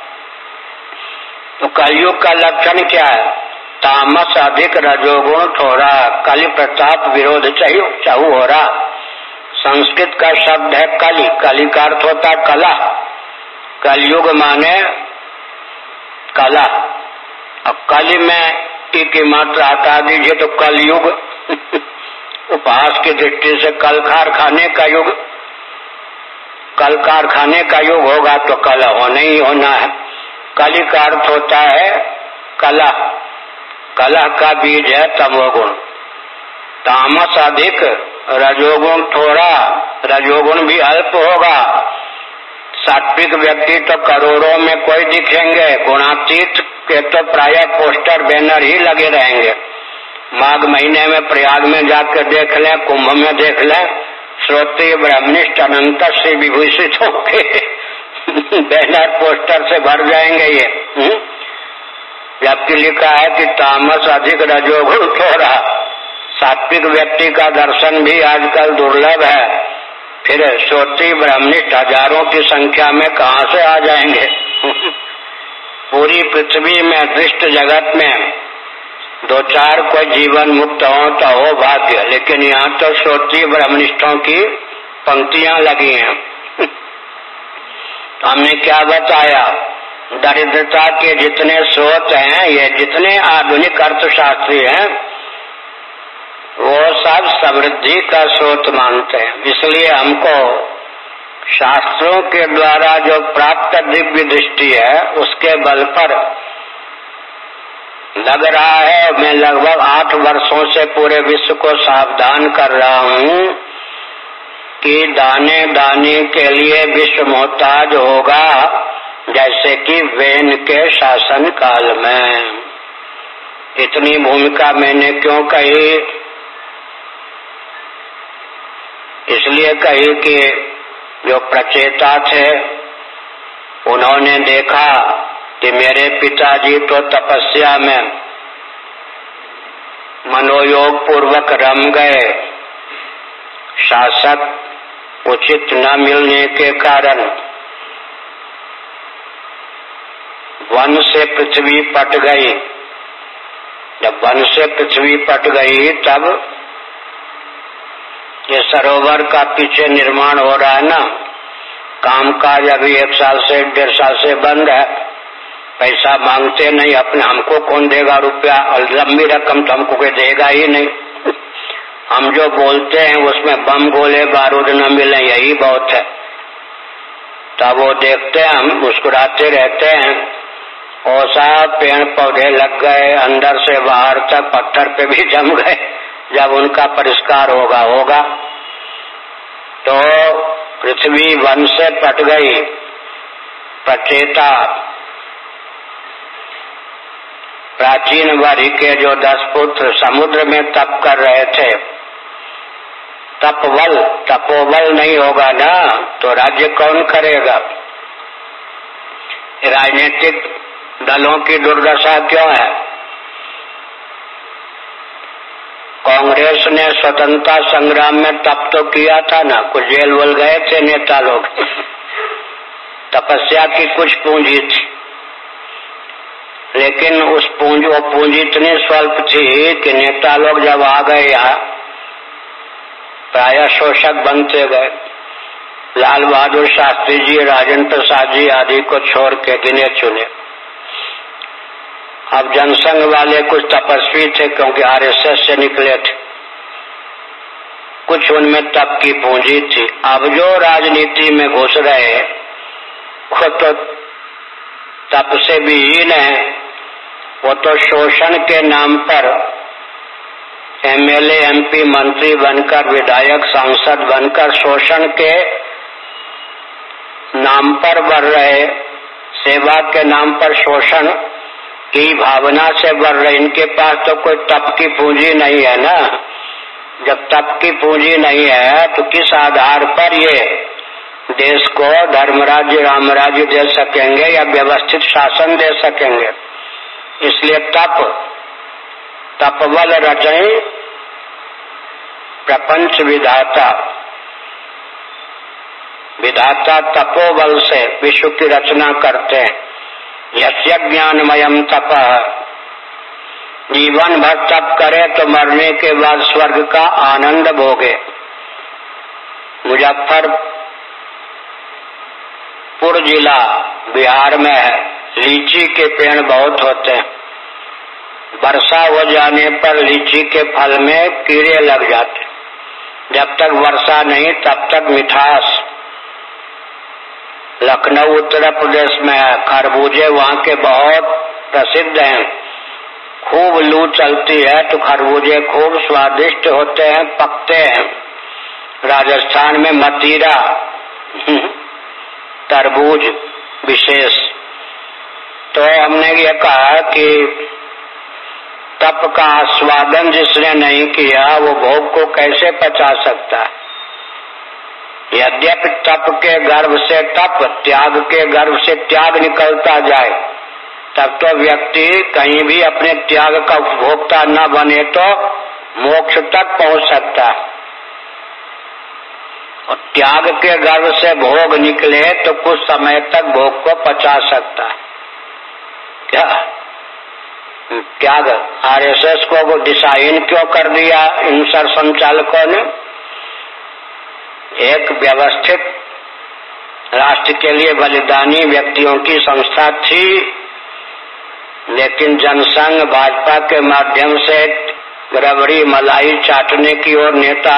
तो कलयुग का लक्षण क्या है? तामस अधिक रजोगुण थोड़ा, कलि प्रताप विरोध चाहू हो रहा। संस्कृत का शब्द है कलि, कलि का अर्थ होता है कला। कलयुग माने कला। अब कलि में टी की मात्रा हटा दीजिए तो कलयुग उपहास की दृष्टि से कल कारखाने का युग, कल कारखाने का युग होगा तो कला होना ही होना है। कलि का अर्थ होता है कला, कला का बीज है तमोगुण। तामस अधिक रजोगुण थोड़ा, रजोगुण भी अल्प होगा। सात्विक व्यक्ति तो करोड़ों में कोई दिखेंगे, गुणातीत के तो प्रायः पोस्टर बैनर ही लगे रहेंगे। माघ महीने में प्रयाग में जाकर देख लें, कुंभ में देख लें, श्रोत्रिय ब्रह्मनिष्ठ अनंत से विभूषित होंगे बैनर पोस्टर से भर जाएंगे ये। जबकि लिखा है कि तामस अधिक रजोगुण थोड़ा। सात्विक व्यक्ति का दर्शन भी आजकल दुर्लभ है, फिर श्रोत्रिय ब्रह्मनिष्ठ हजारों की संख्या में कहाँ से आ जाएंगे पूरी पृथ्वी में दृष्ट जगत में दो चार कोई जीवन मुक्त हो तो हो भाग्य, लेकिन यहाँ तो श्रोत्रिय ब्रह्मनिष्ठों की पंक्तियां लगी हैं। हमने क्या बताया? दरिद्रता के जितने स्रोत हैं, ये जितने आधुनिक अर्थशास्त्री हैं वो सब समृद्धि का स्रोत मानते हैं। इसलिए हमको शास्त्रों के द्वारा जो प्राप्त दिव्य दृष्टि है उसके बल पर लग रहा है, मैं लगभग 8 वर्षों से पूरे विश्व को सावधान कर रहा हूँ कि दाने दाने के लिए विश्व मोहताज होगा, जैसे कि वेन के शासन काल में। इतनी भूमिका मैंने क्यों कही? इसलिए कही कि जो प्रचेता थे उन्होंने देखा कि मेरे पिताजी तो तपस्या में मनोयोग पूर्वक रम गए, शासक उचित न मिलने के कारण वन से पृथ्वी पट गई। जब वन से पृथ्वी पट गई तब ये सरोवर का पीछे निर्माण हो रहा है ना, कामकाज अभी 1 साल से 1.5 साल से बंद है। पैसा मांगते नहीं, अपने हमको कौन देगा रुपया, और लंबी रकम तो हमको कोई देगा ही नहीं हम जो बोलते हैं उसमें बम गोले बारूद न मिले यही बहुत है। तब वो देखते हैं, हम मुस्कुराते रहते हैं और सब पेड़ पौधे लग गए, अंदर से बाहर तक पत्थर पे भी जम गए। जब उनका परिष्कार होगा तो पृथ्वी वन से पट गई। प्रचेता प्राचीन वर्ष के जो 10 पुत्र समुद्र में तप कर रहे थे, तपोबल नहीं होगा ना तो राज्य कौन करेगा? राजनीतिक दलों की दुर्दशा क्यों है? कांग्रेस ने स्वतंत्रता संग्राम में तप तो किया था ना, कुछ जेल वल गए थे नेता लोग तपस्या की कुछ पूंजी थी, लेकिन उस पूंजी इतनी स्वल्प थी कि नेता लोग जब आ गए यहाँ प्रायः शोषक बनते गए। लाल बहादुर शास्त्री जी, राजेंद्र प्रसाद जी आदि को छोड़ के गिने चुने। अब जनसंघ वाले कुछ तपस्वी थे क्योंकि आरएसएस से निकले थे, कुछ उनमें तप की पूंजी थी। अब जो राजनीति में घुस रहे खुद तो तप से विहीन है, वो तो शोषण के नाम पर एमएलए, एमपी, मंत्री बनकर, विधायक, सांसद बनकर शोषण के नाम पर बढ़ रहे, सेवा के नाम पर शोषण की भावना से बढ़ रहे। इनके पास तो कोई तप की पूंजी नहीं है ना। जब तप की पूंजी नहीं है तो किस आधार पर ये देश को धर्मराज्य, रामराज्य दे सकेंगे या व्यवस्थित शासन दे सकेंगे। इसलिए तपबल रचई प्रपंच विधाता, विधाता तपोबल से विश्व की रचना करते हैं। यस्य ज्ञानमयम तपः, जीवन भर तप करे तो मरने के बाद स्वर्ग का आनंद भोगे। मुजफ्फरपुर जिला बिहार में है, लीची के पेड़ बहुत होते हैं। वर्षा हो जाने पर लीची के फल में कीड़े लग जाते। जब तक वर्षा नहीं तब तक मिठास। लखनऊ उत्तर प्रदेश में है, खरबूजे वहाँ के बहुत प्रसिद्ध हैं। खूब लू चलती है तो खरबूजे खूब स्वादिष्ट होते हैं, पकते हैं। राजस्थान में मतीरा तरबूज विशेष। तो हमने ये कहा कि तप का आस्वादन जिसने नहीं किया वो भोग को कैसे पचा सकता है। यद्यपि तप के गर्भ से तप, त्याग के गर्भ से त्याग निकलता जाए तब तो व्यक्ति कहीं भी अपने त्याग का उपभोक्ता न बने तो मोक्ष तक पहुंच सकता है। और त्याग के गर्भ से भोग निकले तो कुछ समय तक भोग को पचा सकता है। क्या त्याग आरएसएस को डिजाइन क्यों कर दिया इन सर संचालकों ने? एक व्यवस्थित राष्ट्र के लिए बलिदानी व्यक्तियों की संस्था थी, लेकिन जनसंघ भाजपा के माध्यम से रबड़ी मलाई चाटने की ओर नेता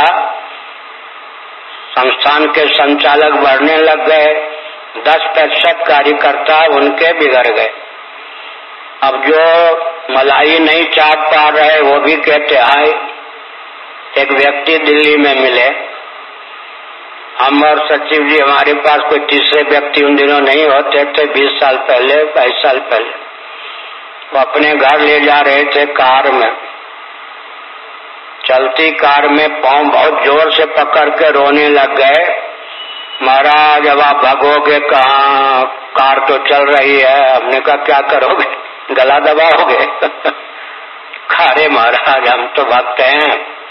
संस्थान के संचालक बढ़ने लग गए। 10% कार्यकर्ता उनके बिगड़ गए। अब जो मलाई नहीं चाट पा रहे वो भी कहते आए। एक व्यक्ति दिल्ली में मिले, हम और सचिव जी, हमारे पास कोई तीसरे व्यक्ति उन दिनों नहीं होते थे। 20 साल पहले, 22 साल पहले वो अपने घर ले जा रहे थे कार में। चलती कार में पांव बहुत जोर से पकड़ के रोने लग गए। महाराज अब आप भागोगे कहाँ, कार तो चल रही है। हमने कहा क्या करोगे, गला दबाओगे? अरे महाराज हम तो भक्त हैं,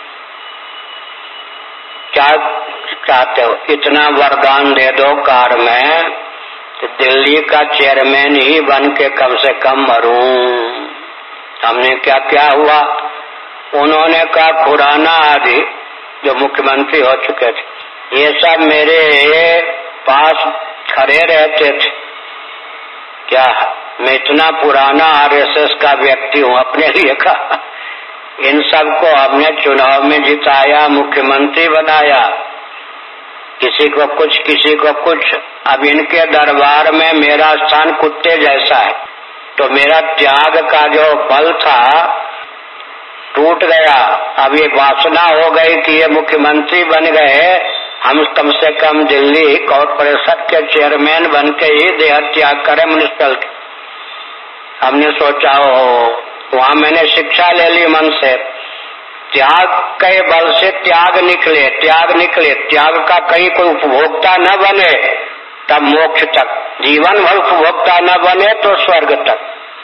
क्या चाहते हो? इतना वरदान दे दो कार में कि दिल्ली का चेयरमैन ही बन के कम से कम मरूं। हमने क्या क्या हुआ? उन्होंने कहा खुराना आदि जो मुख्यमंत्री हो चुके थे ये सब मेरे पास खड़े रहते थे। क्या मैं इतना पुराना आरएसएस का व्यक्ति हूँ? अपने लिए कहा। इन सबको हमने चुनाव में जिताया, मुख्यमंत्री बनाया, किसी को कुछ किसी को कुछ। अब इनके दरबार में मेरा स्थान कुत्ते जैसा है। तो मेरा त्याग का जो बल था टूट गया। अब ये वासना हो गई कि ये मुख्यमंत्री बन गए, हम कम से कम दिल्ली कॉर्पोरेशन के चेयरमैन बन के ही देह त्याग करें म्युनिसिपल के। हमने सोचा वहाँ मैंने शिक्षा ले ली मन से, त्याग के बल से त्याग निकले, त्याग का कहीं कोई उपभोक्ता न बने तब मोक्ष तक, जीवन भर उपभोक्ता न बने तो स्वर्ग तक,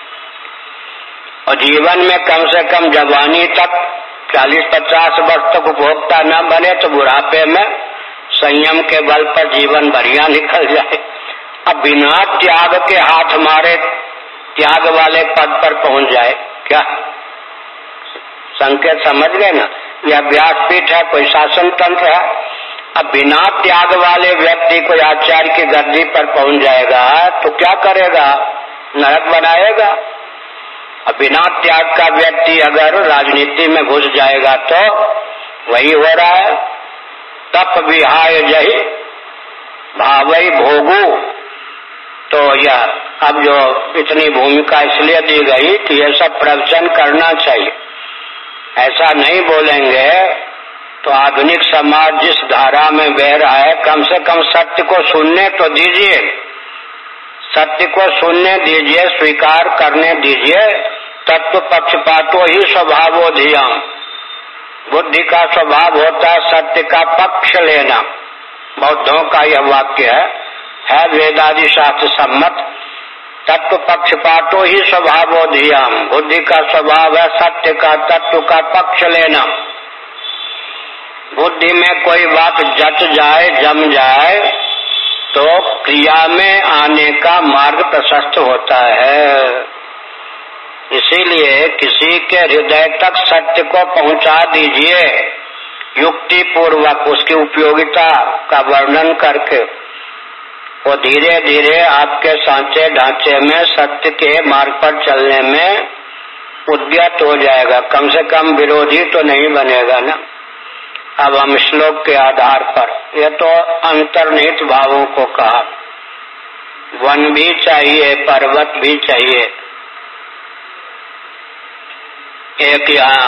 और जीवन में कम से कम जवानी तक 40-50 वर्ष तक उपभोक्ता न बने तो बुढ़ापे में संयम के बल पर जीवन बढ़िया निकल जाए। अब बिना त्याग के हाथ मारे त्याग वाले पद पर पहुंच जाए। क्या संकेत समझ गए ना? यह व्यासपीठ है, कोई शासन तंत्र है। अब बिना त्याग वाले व्यक्ति कोई आचार्य की गद्दी पर पहुंच जाएगा तो क्या करेगा? नरक बनाएगा। अब बिना त्याग का व्यक्ति अगर राजनीति में घुस जाएगा तो वही हो रहा है। तप विहाय जहि भावई भोगु। तो यह अब जो इतनी भूमिका इसलिए दी गई कि ये सब प्रवचन करना चाहिए। ऐसा नहीं बोलेंगे तो आधुनिक समाज जिस धारा में बह रहा है, कम से कम सत्य को सुनने तो दीजिए, सत्य को सुनने दीजिए, स्वीकार करने दीजिए। तत्व पक्षपातो ही स्वभावो धियाम, बुद्धि का स्वभाव होता है सत्य का पक्ष लेना। बौद्धों का यह वाक्य है वेदादि शास्त्र सम्मत। तत्व पक्षपातो ही स्वभावो धियाम, बुद्धि का स्वभाव है सत्य का, तत्व का पक्ष लेना। बुद्धि में कोई बात जच जाए, जम जाए तो क्रिया में आने का मार्ग प्रशस्त होता है। इसीलिए किसी के हृदय तक सत्य को पहुंचा दीजिए, युक्ति पूर्वक उसकी उपयोगिता का वर्णन करके। वो धीरे धीरे आपके सांचे ढांचे में सत्य के मार्ग पर चलने में उद्यत हो जाएगा। कम से कम विरोधी तो नहीं बनेगा ना। अब हम श्लोक के आधार पर, यह तो अंतर्निहित भावों को कहा, वन भी चाहिए, पर्वत भी चाहिए। एक यहाँ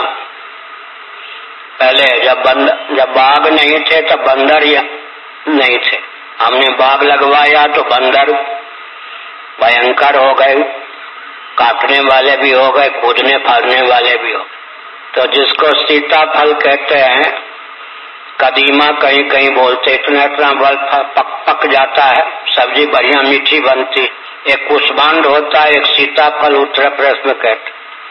पहले जब बाघ नहीं थे तब बंदर नहीं थे। हमने बाघ लगवाया तो बंदर भयंकर हो गए, काटने वाले भी हो गए, कूदने फाड़ने वाले भी हो। तो जिसको सीताफल कहते हैं, कदीमा कहीं कहीं बोलते, इतना फल पक जाता है, सब्जी बढ़िया मीठी बनती। एक कुसमांड होता है, एक सीताफल उत्तर प्रदेश में कहते,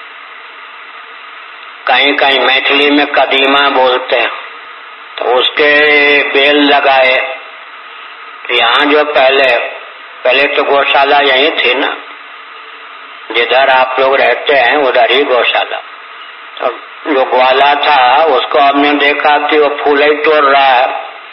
कहीं कहीं मैथिली में कदीमा बोलते हैं। तो उसके बेल लगाए। यहाँ जो पहले तो गौशाला यही थी ना, जिधर आप लोग रहते हैं उधर ही गौशाला। तो जो ग्वाला था उसको हमने देखा कि वो फूल ही तोड़ रहा है।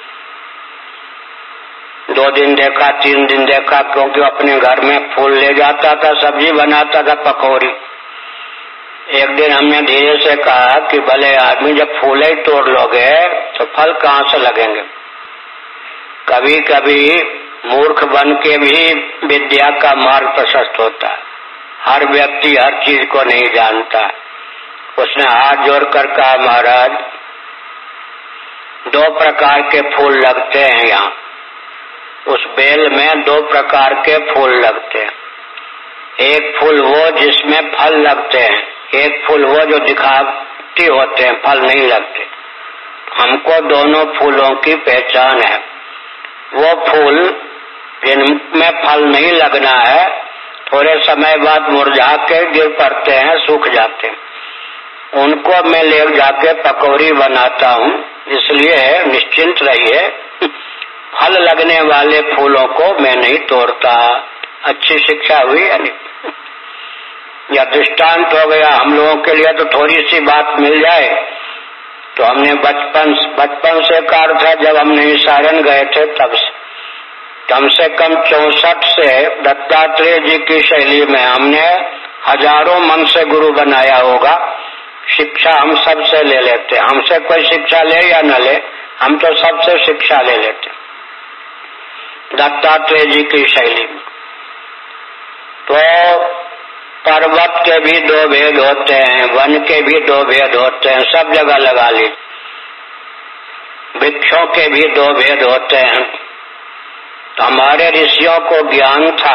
2 दिन देखा, 3 दिन देखा, क्योंकि अपने घर में फूल ले जाता था, सब्जी बनाता था, पकौड़ी। एक दिन हमने धीरे से कहा कि भले आदमी जब फूल ही तोड़ लोगे तो फल कहाँ से लगेंगे। कभी कभी मूर्ख बन के भी विद्या का मार्ग प्रशस्त होता है। हर व्यक्ति हर चीज को नहीं जानता। उसने हाथ जोड़कर कहा, महाराज 2 प्रकार के फूल लगते हैं यहाँ। उस बेल में 2 प्रकार के फूल लगते हैं। एक फूल वो जिसमें फल लगते हैं, एक फूल वो जो दिखावटी होते हैं, फल नहीं लगते। हमको दोनों फूलों की पहचान है। वो फूल जिनमें फल नहीं लगना है, थोड़े समय बाद मुरझा के गिर पड़ते हैं, सूख जाते हैं, उनको मैं ले जाके पकौड़ी बनाता हूँ। इसलिए निश्चिंत रहिए, फल लगने वाले फूलों को मैं नहीं तोड़ता। अच्छी शिक्षा हुई है नहीं? या दृष्टांत हो गया हम लोगों के लिए। तो थोड़ी सी बात मिल जाए तो हमने बचपन से कार था, जब हम नैमिषारण्य गए थे तब से कम 64 से दत्तात्रेय जी की शैली में हमने हजारों मन से गुरु बनाया होगा। शिक्षा हम सबसे ले लेते, हमसे कोई शिक्षा ले या न ले, हम तो सबसे शिक्षा ले लेते दत्तात्रेय जी की शैली में। तो पर्वत के भी 2 भेद होते हैं, वन के भी 2 भेद होते हैं, सब जगह लगा ली। वृक्षों के भी 2 भेद होते हैं। तो हमारे ऋषियों को ज्ञान था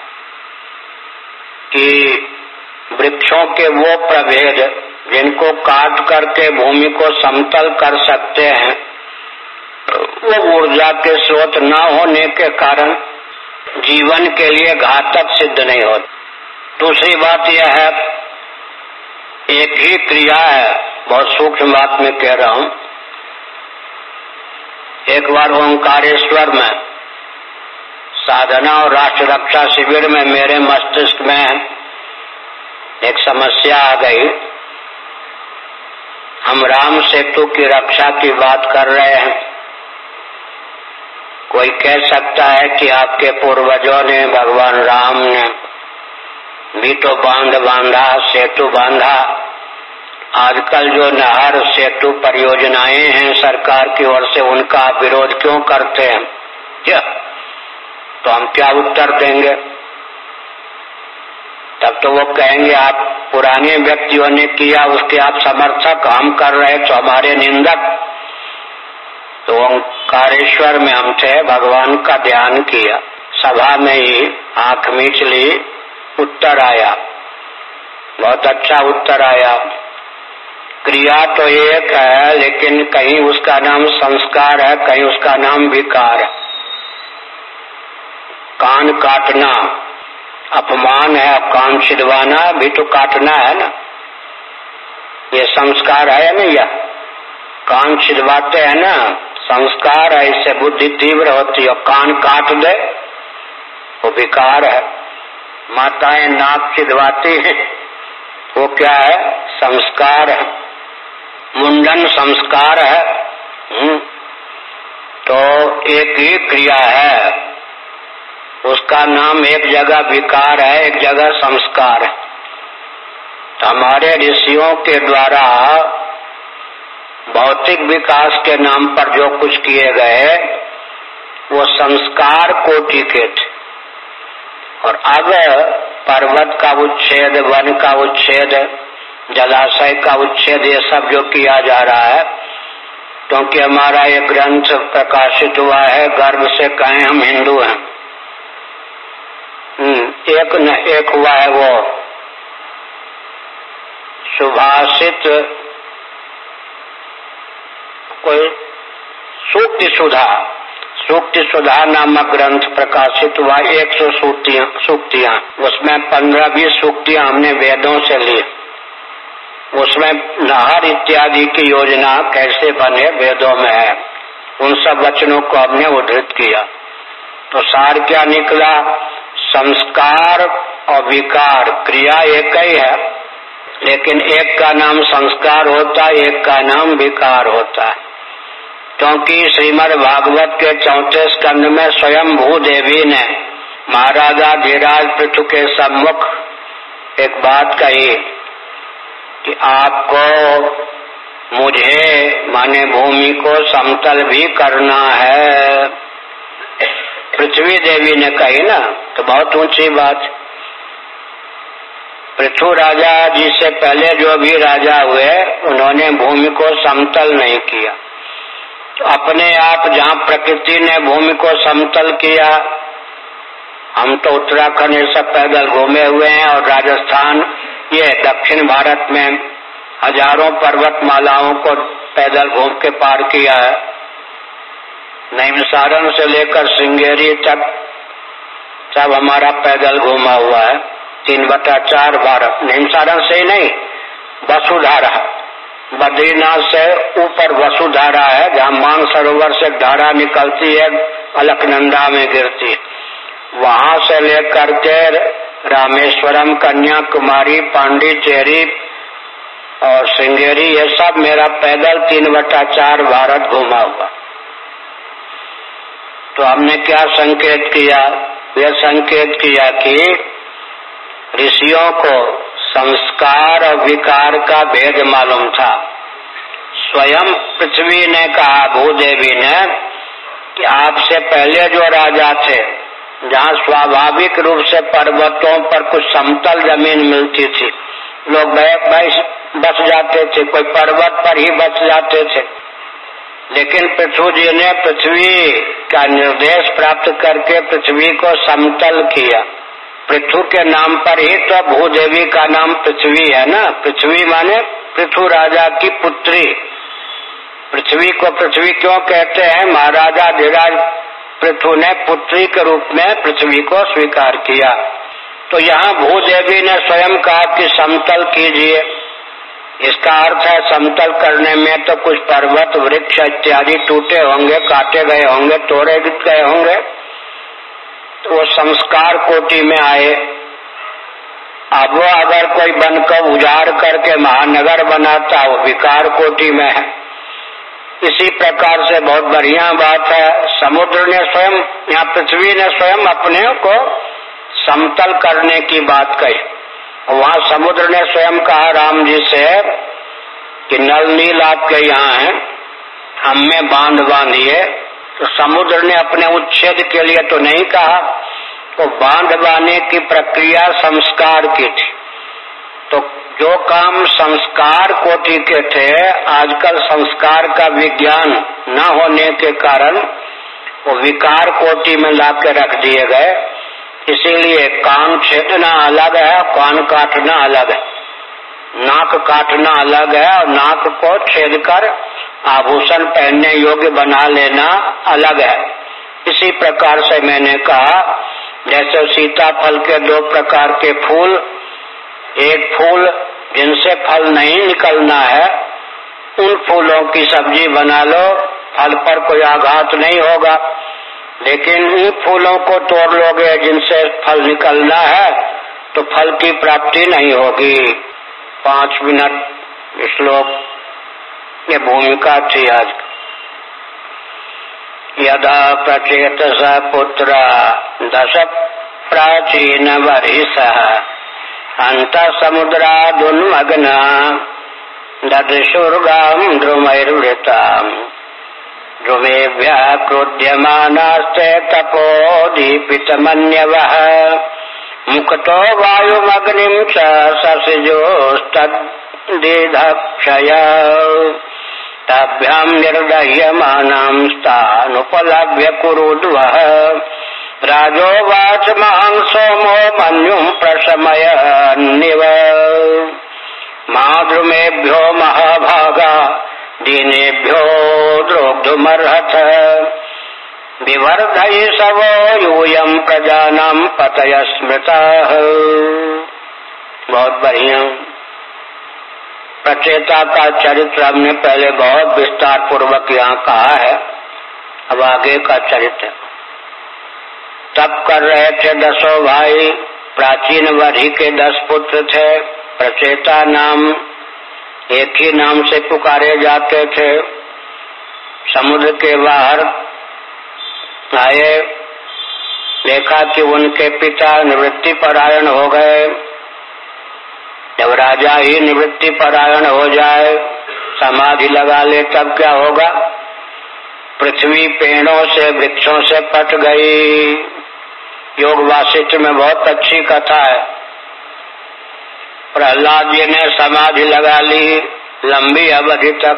कि वृक्षों के वो प्रभेद जिनको काट करके भूमि को समतल कर सकते हैं, वो ऊर्जा के स्रोत न होने के कारण जीवन के लिए घातक सिद्ध नहीं होते। दूसरी बात यह है, एक ही क्रिया है, बहुत सूक्ष्म बात में कह रहा हूं। एक बार ओंकारेश्वर में साधना और राष्ट्र रक्षा शिविर में मेरे मस्तिष्क में एक समस्या आ गई। हम राम सेतु की रक्षा की बात कर रहे हैं। कोई कह सकता है कि आपके पूर्वजों ने, भगवान राम ने भी तो बांध बांधा, सेतु बांधा। आजकल जो नहर सेतु परियोजनाएं हैं सरकार की ओर से, उनका आप विरोध क्यों करते हैं? क्या तो हम क्या उत्तर देंगे? तब तो वो कहेंगे आप पुराने व्यक्तियों ने किया उसके आप समर्थक, हम कर रहे तो हमारे निंदक। तो ओंकारेश्वर में हम थे, भगवान का ध्यान किया, सभा में ही आंख मीच ली, उत्तर आया, बहुत अच्छा उत्तर आया। क्रिया तो एक है, लेकिन कहीं उसका नाम संस्कार है, कहीं उसका नाम विकार है। कान काटना अपमान है, कान छिदवाना भी तो काटना है ना, ये संस्कार है या नहीं? यह कान छिदवाते हैं ना, संस्कार है, इससे बुद्धि तीव्र होती है। और कान काट दे वो विकार है। माताएं नाक छिदवाती हैं, वो क्या है? संस्कार है। मुंडन संस्कार है। तो एक ही क्रिया है, उसका नाम एक जगह विकार है, एक जगह संस्कार है। तो हमारे ऋषियों के द्वारा भौतिक विकास के नाम पर जो कुछ किए गए वो संस्कार कोटि के थे। और अब पर्वत का उच्छेद, वन का उच्छेद, जलाशय का उच्छेद, ये सब जो किया जा रहा है, क्योंकि हमारा एक ग्रंथ प्रकाशित हुआ है, गर्व से कहें हम हिंदू हैं। एक हुआ है वो सुभाषित, कोई सूक्ति सुधा नामक ग्रंथ प्रकाशित हुआ, 100 सूक्तियां, उसमें 15-20 सूक्तियां हमने वेदों से ली। उसमें नहर इत्यादि की योजना कैसे बने वेदों में है, उन सब वचनों को हमने उद्धृत किया। तो सार क्या निकला? संस्कार और विकार क्रिया एक ही है, लेकिन एक का नाम संस्कार होता है, एक का नाम विकार होता है। क्योंकि श्रीमद् भागवत के 4 स्कंद में स्वयं भूदेवी ने महाराजा धीराज पृथु के सम्मुख एक बात कही कि आपको मुझे माने भूमि को समतल भी करना है। पृथ्वी देवी ने कही ना, तो बहुत ऊंची बात। पृथु राजा जी से पहले जो भी राजा हुए उन्होंने भूमि को समतल नहीं किया। तो अपने आप जहाँ प्रकृति ने भूमि को समतल किया, हम तो उत्तराखंड ये सब पैदल घूमे हुए हैं, और राजस्थान ये दक्षिण भारत में हजारों पर्वतमालाओं को पैदल घूम के पार किया है। नैमिषारण्य से लेकर श्रृंगेरी तक सब हमारा पैदल घूमा हुआ है। 3/4 भारत। नैमिषारण्य से ही नहीं, वसुधारा, बद्रीनाथ से ऊपर वसुधारा है, जहाँ मानसरोवर से धारा निकलती है, अलकनंदा में गिरती। वहां से लेकर के रामेश्वरम, कन्याकुमारी, पांडिचेरी और श्रृंगेरी, ये सब मेरा पैदल 3/4 भारत घूमा हुआ। तो हमने क्या संकेत किया? यह संकेत किया कि ऋषियों को संस्कार और विकार का भेद मालूम था। स्वयं पृथ्वी ने कहा, भूदेवी ने, कि आपसे पहले जो राजा थे, जहाँ स्वाभाविक रूप से पर्वतों पर कुछ समतल जमीन मिलती थी, लोग बस जाते थे, कोई पर्वत पर ही बच जाते थे। लेकिन पृथु जी ने पृथ्वी का निर्देश प्राप्त करके पृथ्वी को समतल किया। पृथु के नाम पर ही तो भूदेवी का नाम पृथ्वी है ना। पृथ्वी माने पृथु राजा की पुत्री। पृथ्वी को पृथ्वी क्यों कहते हैं? महाराजा धीराज पृथु ने पुत्री के रूप में पृथ्वी को स्वीकार किया। तो यहाँ भूदेवी ने स्वयं कहा कि समतल कीजिए। इसका अर्थ है समतल करने में तो कुछ पर्वत, वृक्ष इत्यादि टूटे होंगे, काटे गए होंगे, तोड़े गए होंगे, तो वो संस्कार कोटि में आए। अब वो अगर कोई बनकर उजाड़ करके महानगर बनाता, वो विकार कोटि में है। इसी प्रकार से बहुत बढ़िया बात है, समुद्र ने स्वयं, यहाँ पृथ्वी ने स्वयं अपने को समतल करने की बात कही। वहाँ समुद्र ने स्वयं कहा राम जी से कि नल नील आपके यहाँ है, हम में बांध बांधिए। तो समुद्र ने अपने उच्छेद के लिए तो नहीं कहा, तो बांधवाने की प्रक्रिया संस्कार की थी। तो जो काम संस्कार कोटि के थे, आजकल संस्कार का विज्ञान न होने के कारण वो विकार कोटि में लाके रख दिए गए। इसीलिए कान छेदना अलग है, कान काटना अलग है, नाक काटना अलग है और नाक को छेद कर आभूषण पहनने योग्य बना लेना अलग है। इसी प्रकार से मैंने कहा, जैसे सीताफल के 2 प्रकार के फूल, एक फूल जिनसे फल नहीं निकलना है, उन फूलों की सब्जी बना लो, फल पर कोई आघात नहीं होगा। लेकिन उन फूलों को तोड़ लोगे जिनसे फल निकलना है, तो फल की प्राप्ति नहीं होगी। 5 मिनट श्लोक ये भूमिका थी आज। यदा प्रचेतस पुत्र 10 प्राचीन वर्षः अंत समुद्रादुन्मग्न ददृशुर्गां ध्रुमैर्वृताम् ध्रुवेभ्यः क्रोध्यमानास्ते तपोदीपितमन्यवः मुक्तो वायुमग्निं च ससिजोस्तद्दिधक्षय ताभ्यां निर्दह्यमानांस्तानुपलभ्य कुरुद्वः राजोवाच महं सोमो मन्युं प्रशमयन्निव माद्रुमेभ्यो महाभागा दीनेभ्यो द्रोग्धुमर्हथ विवर्धयि सवो यूयं प्रजानां पतय स्मृताः। बहुत बढ़िया। प्रचेता का चरित्र हमने पहले बहुत विस्तार पूर्वक यहाँ कहा है। अब आगे का चरित्र। तप कर रहे थे 10 भाई, प्राचीन वरी के 10 पुत्र थे। प्रचेता नाम एक ही नाम से पुकारे जाते थे। समुद्र के बाहर आए, देखा कि उनके पिता निवृत्ति परायण हो गए। जब राजा ही निवृत्ति परायण हो जाए, समाधि लगा ले, तब क्या होगा? पृथ्वी पेड़ों से वृक्षों से पट गई। योग वासिष्ठ में बहुत अच्छी कथा है। प्रहलाद जी ने समाधि लगा ली लंबी अवधि तक।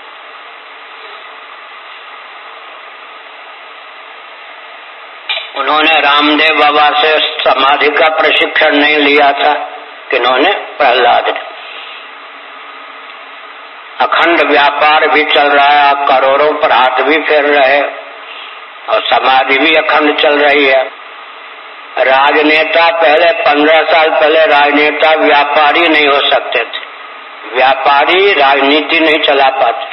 उन्होंने रामदेव बाबा से समाधि का प्रशिक्षण नहीं लिया था। किन्होंने? प्रहलाद ने। अखंड व्यापार भी चल रहा है, करोड़ों पर हाथ भी फेर रहे और समाधि भी अखंड चल रही है। राजनेता पहले 15 साल पहले राजनेता व्यापारी नहीं हो सकते थे। व्यापारी राजनीति नहीं चला पाते।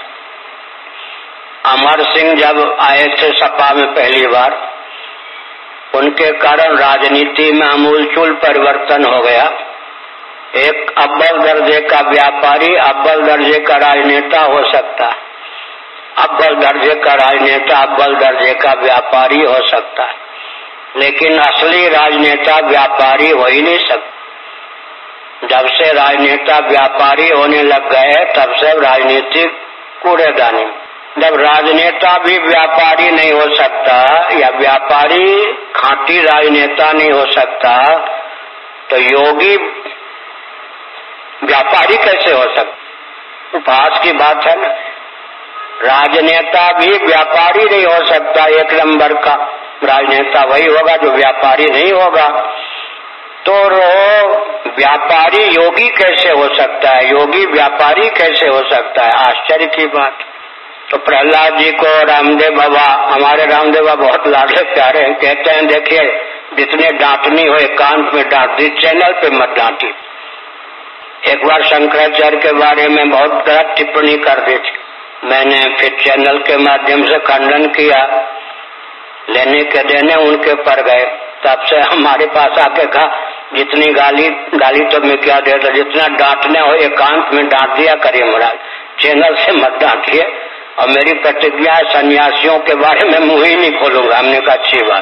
अमर सिंह जब आए थे सपा में पहली बार, उनके कारण राजनीति में आमूलचूल परिवर्तन हो गया। एक अव्वल दर्जे का व्यापारी अव्वल दर्जे का राजनेता हो सकता है, अव्वल दर्जे का राजनेता अव्वल दर्जे का व्यापारी हो सकता है, लेकिन असली राजनेता व्यापारी हो ही नहीं सकता। जब से राजनेता व्यापारी होने लग गए, तब से राजनीति कूड़ेदानी। जब राजनेता भी व्यापारी नहीं हो सकता या व्यापारी खांटी राजनेता नहीं हो सकता, तो योगी व्यापारी कैसे हो सकता? उपहास की बात है ना। राजनेता भी व्यापारी नहीं हो सकता। 1 नंबर का राजनेता वही होगा जो व्यापारी नहीं होगा। तो व्यापारी योगी कैसे हो सकता है? योगी व्यापारी कैसे हो सकता है? आश्चर्य की बात। तो प्रहलाद जी को रामदेव बाबा, हमारे रामदेव बाबा बहुत लाडले प्यारे हैं, कहते हैं देखिए जितने डांटनी हो एकांत में डांट दी, चैनल पे मत डांटी। एक बार शंकराचार्य के बारे में बहुत गलत टिप्पणी कर दी थी। मैंने फिर चैनल के माध्यम से खंडन किया, लेने के देने उनके पर गए। तब से हमारे पास आके कहा जितनी गाली तो मैं क्या देता, जितना डांटने हो एकांत में डांट दिया करिए महाराज, चैनल से मत डांटिए। और मेरी प्रतिज्ञा है सन्यासियों के बारे में मुंह ही नहीं खोलूंगा। हमने कहा अच्छी बात।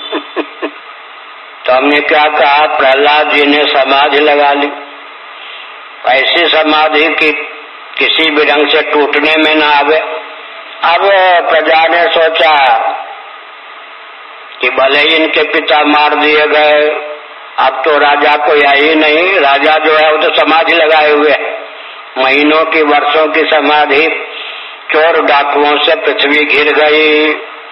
तो हमने क्या कहा, प्रहलाद जी ने समाधि लगा ली। ऐसी समाधि की किसी भी ढंग से टूटने में न आवे। अब प्रजा ने सोचा कि भले ही इनके पिता मार दिए गए, अब तो राजा कोई है ही नहीं। राजा जो है वो तो समाधि लगाए हुए है, महीनों की वर्षों की समाधि। चोर डाकुओं से पृथ्वी घिर गई।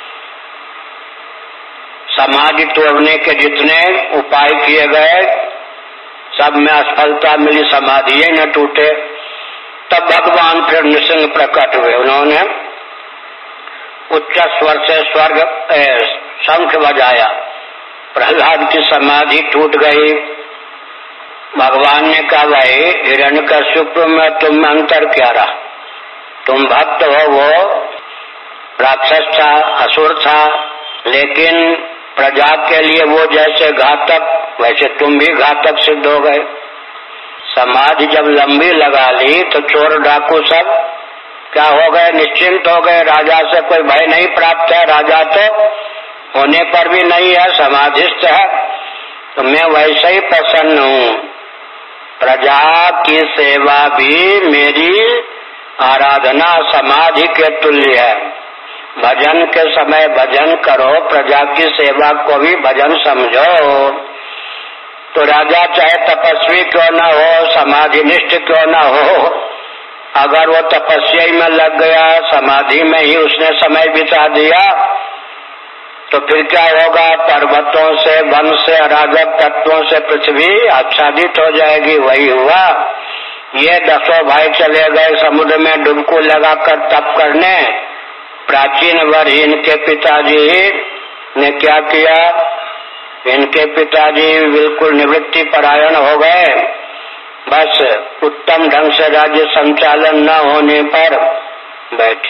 समाधि तोड़ने के जितने उपाय किए गए सब में असफलता मिली, समाधि ही न टूटे। तब भगवान फिर नृसिंह प्रकट हुए। उन्होंने उच्च स्वर से स्वर्ग शंख बजाया, प्रहलाद की समाधि टूट गई। भगवान ने कहा, भाई हिरण्यकश्यप में तुम अंतर क्या रहा? तुम भक्त हो, वो राक्षस था, असुर था, लेकिन प्रजा के लिए वो जैसे घातक वैसे तुम भी घातक सिद्ध हो गए। समाधि जब लंबी लगा ली तो चोर डाकू सब क्या हो गए? निश्चिंत हो गए। राजा से कोई भय नहीं प्राप्त है। राजा तो होने पर भी नहीं है, समाधिस्थ है। तो मैं वैसे ही प्रसन्न हूँ। प्रजा की सेवा भी मेरी आराधना समाधि के तुल्य है। भजन के समय भजन करो, प्रजा की सेवा को भी भजन समझो। तो राजा चाहे तपस्वी क्यों न हो, समाधिनिष्ठ क्यों न हो, अगर वो तपस्या में लग गया, समाधि में ही उसने समय बिता दिया, तो फिर क्या होगा? पर्वतों से, वन से, अराजक तत्वों से पृथ्वी आच्छादित हो जाएगी। वही हुआ। ये 10 भाई चले गए समुद्र में डुबकी लगाकर तप करने। प्राचीन वर इनके पिताजी ने क्या किया? इनके पिताजी बिल्कुल निवृत्ति परायण हो गए। बस उत्तम ढंग से राज्य संचालन न होने पर बैठे।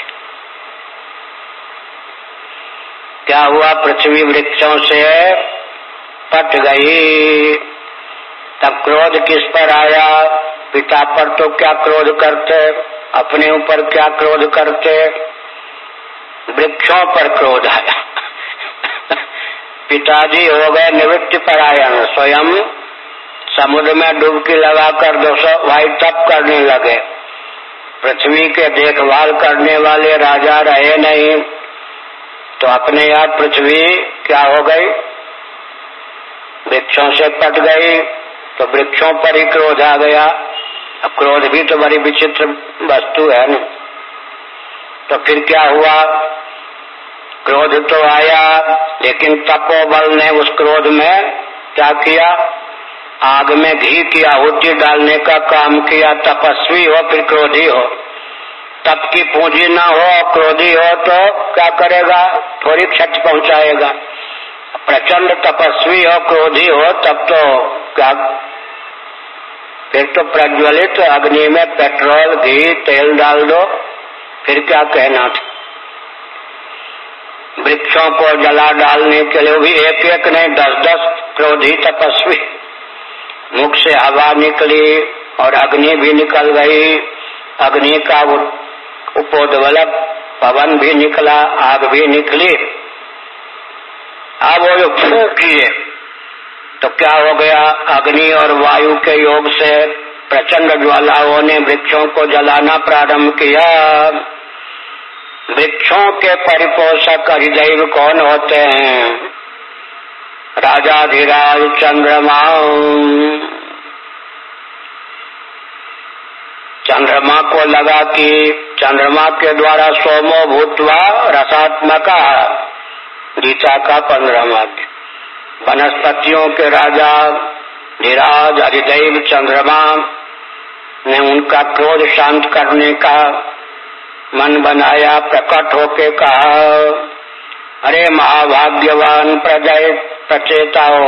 क्या हुआ? पृथ्वी वृक्षों से पट गई। तब क्रोध किस पर आया? पिता पर तो क्या क्रोध करते, अपने ऊपर क्या क्रोध करते? वृक्षों पर क्रोध आया। पिताजी हो गए निवृत्ति परायण, स्वयं समुद्र में डुबकी लगाकर 200 भाई तप करने लगे। पृथ्वी के देखभाल करने वाले राजा रहे नहीं, तो अपने आप पृथ्वी क्या हो गई? वृक्षों से पट गई। तो वृक्षों पर ही क्रोध आ गया। अब क्रोध भी तो बड़ी विचित्र वस्तु है न। तो फिर क्या हुआ? क्रोध तो आया, लेकिन तपोबल ने उस क्रोध में क्या किया? आग में घी की आहुति डालने का काम किया। तपस्वी हो फिर क्रोधी हो, तप की पूंजी ना हो, क्रोधी हो तो क्या करेगा? थोड़ी क्षति पहुंचाएगा। प्रचंड तपस्वी हो, क्रोधी हो, तब तो क्या? फिर तो प्रज्वलित अग्नि में पेट्रोल, घी, तेल डाल दो, फिर क्या कहना था? वृक्षों को जला डालने के लिए भी एक एक नहीं 10-10 क्रोधी तपस्वी। मुख से हवा निकली और अग्नि भी निकल गई। अग्नि का उपोद्वलक पवन भी निकला, आग भी निकली। अब वो जो फूंक किए तो क्या हो गया? अग्नि और वायु के योग से प्रचंड ज्वालाओं ने वृक्षों को जलाना प्रारंभ किया। वृक्षों के परिपोषक अधिदैव कौन होते हैं? राजाधिराज चंद्रमा। चंद्रमा को लगा कि चंद्रमा के द्वारा सोमो भूत्वा रसात्मका, गीता का 15वां अध्याय। वनस्पतियों के राजा धीराज अधिदैव चंद्रमा ने उनका क्रोध शांत करने का मन बनाया। प्रकट होके कहा, अरे महाभाग्यवान प्रचेताओ।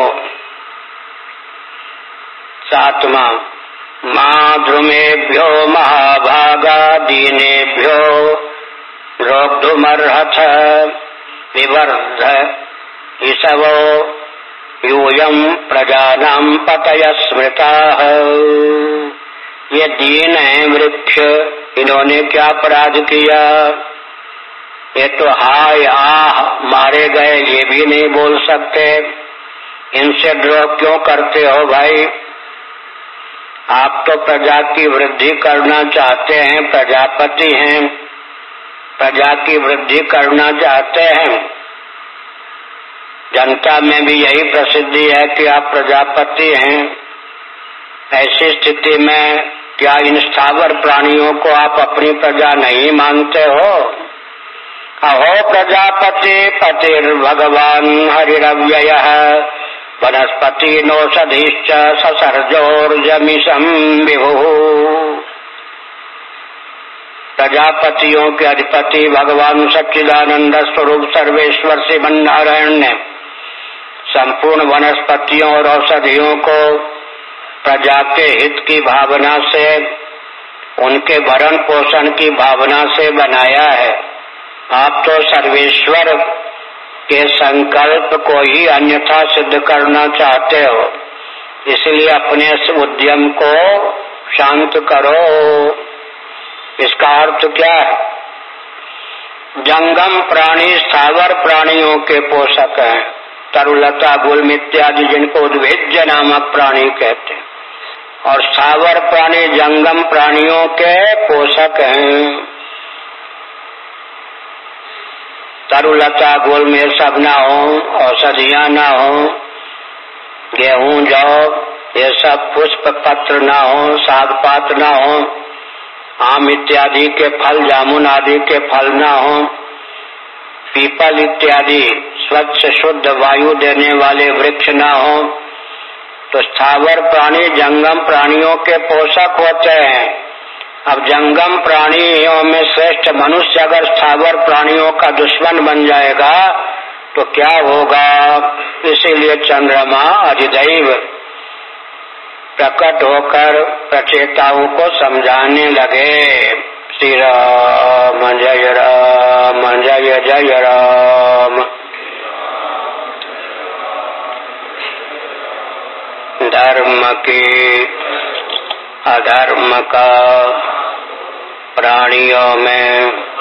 7वां, माद्रुमेभ्यो महाभागा दीनेभ्यो रोग्धुमर्हथ विवर्ध ईशवो यूयम प्रजानां पतय स्मृताः। ये दीन है वृक्ष, इन्होंने क्या अपराध किया? ये तो हाय आह मारे गए, ये भी नहीं बोल सकते। इनसे द्रोह क्यों करते हो भाई? आप तो प्रजा की वृद्धि करना चाहते हैं, प्रजापति हैं, प्रजा की वृद्धि करना चाहते हैं, जनता में भी यही प्रसिद्धि है कि आप प्रजापति हैं। ऐसी स्थिति में क्या इन स्थावर प्राणियों को आप अपनी प्रजा नहीं मानते हो? अहो प्रजापति पतिर्भगवान हरिरव्ययः वनस्पति नौषधीश्च ससर्जोर्जमिषं विभुः। प्रजापतियों के अधिपति भगवान सच्चिदानंद स्वरूप सर्वेश्वर श्रीमन्नारायण ने संपूर्ण वनस्पतियों और औषधियों को प्रजा के हित की भावना से, उनके भरण पोषण की भावना से बनाया है। आप तो सर्वेश्वर के संकल्प को ही अन्यथा सिद्ध करना चाहते हो, इसलिए अपने उद्यम को शांत करो। इसका अर्थ क्या है? जंगम प्राणी स्थावर प्राणियों के पोषक हैं, तरुलता गुल्म इत्यादि, जिनको उद्भिज्ज नामक प्राणी कहते हैं, और स्थावर प्राणी जंगम प्राणियों के पोषक हैं। तरुलता गुल्म ये सब ना हो, औषधियां ना हो, गेहूं जौ ये सब पुष्प पत्र ना हो, साग पात ना हो, आम इत्यादि के फल, जामुन आदि के फल ना हो, पीपल इत्यादि स्वच्छ शुद्ध वायु देने वाले वृक्ष ना हो, तो स्थावर प्राणी जंगम प्राणियों के पोषक होते हैं। अब जंगम प्राणियों में श्रेष्ठ मनुष्य अगर स्थावर प्राणियों का दुश्मन बन जाएगा तो क्या होगा? इसीलिए चंद्रमा अधिदैव प्रकट होकर प्रचेताओं को समझाने लगे। श्री राम जय जय राम। धर्म के अधर्म का प्राणियों में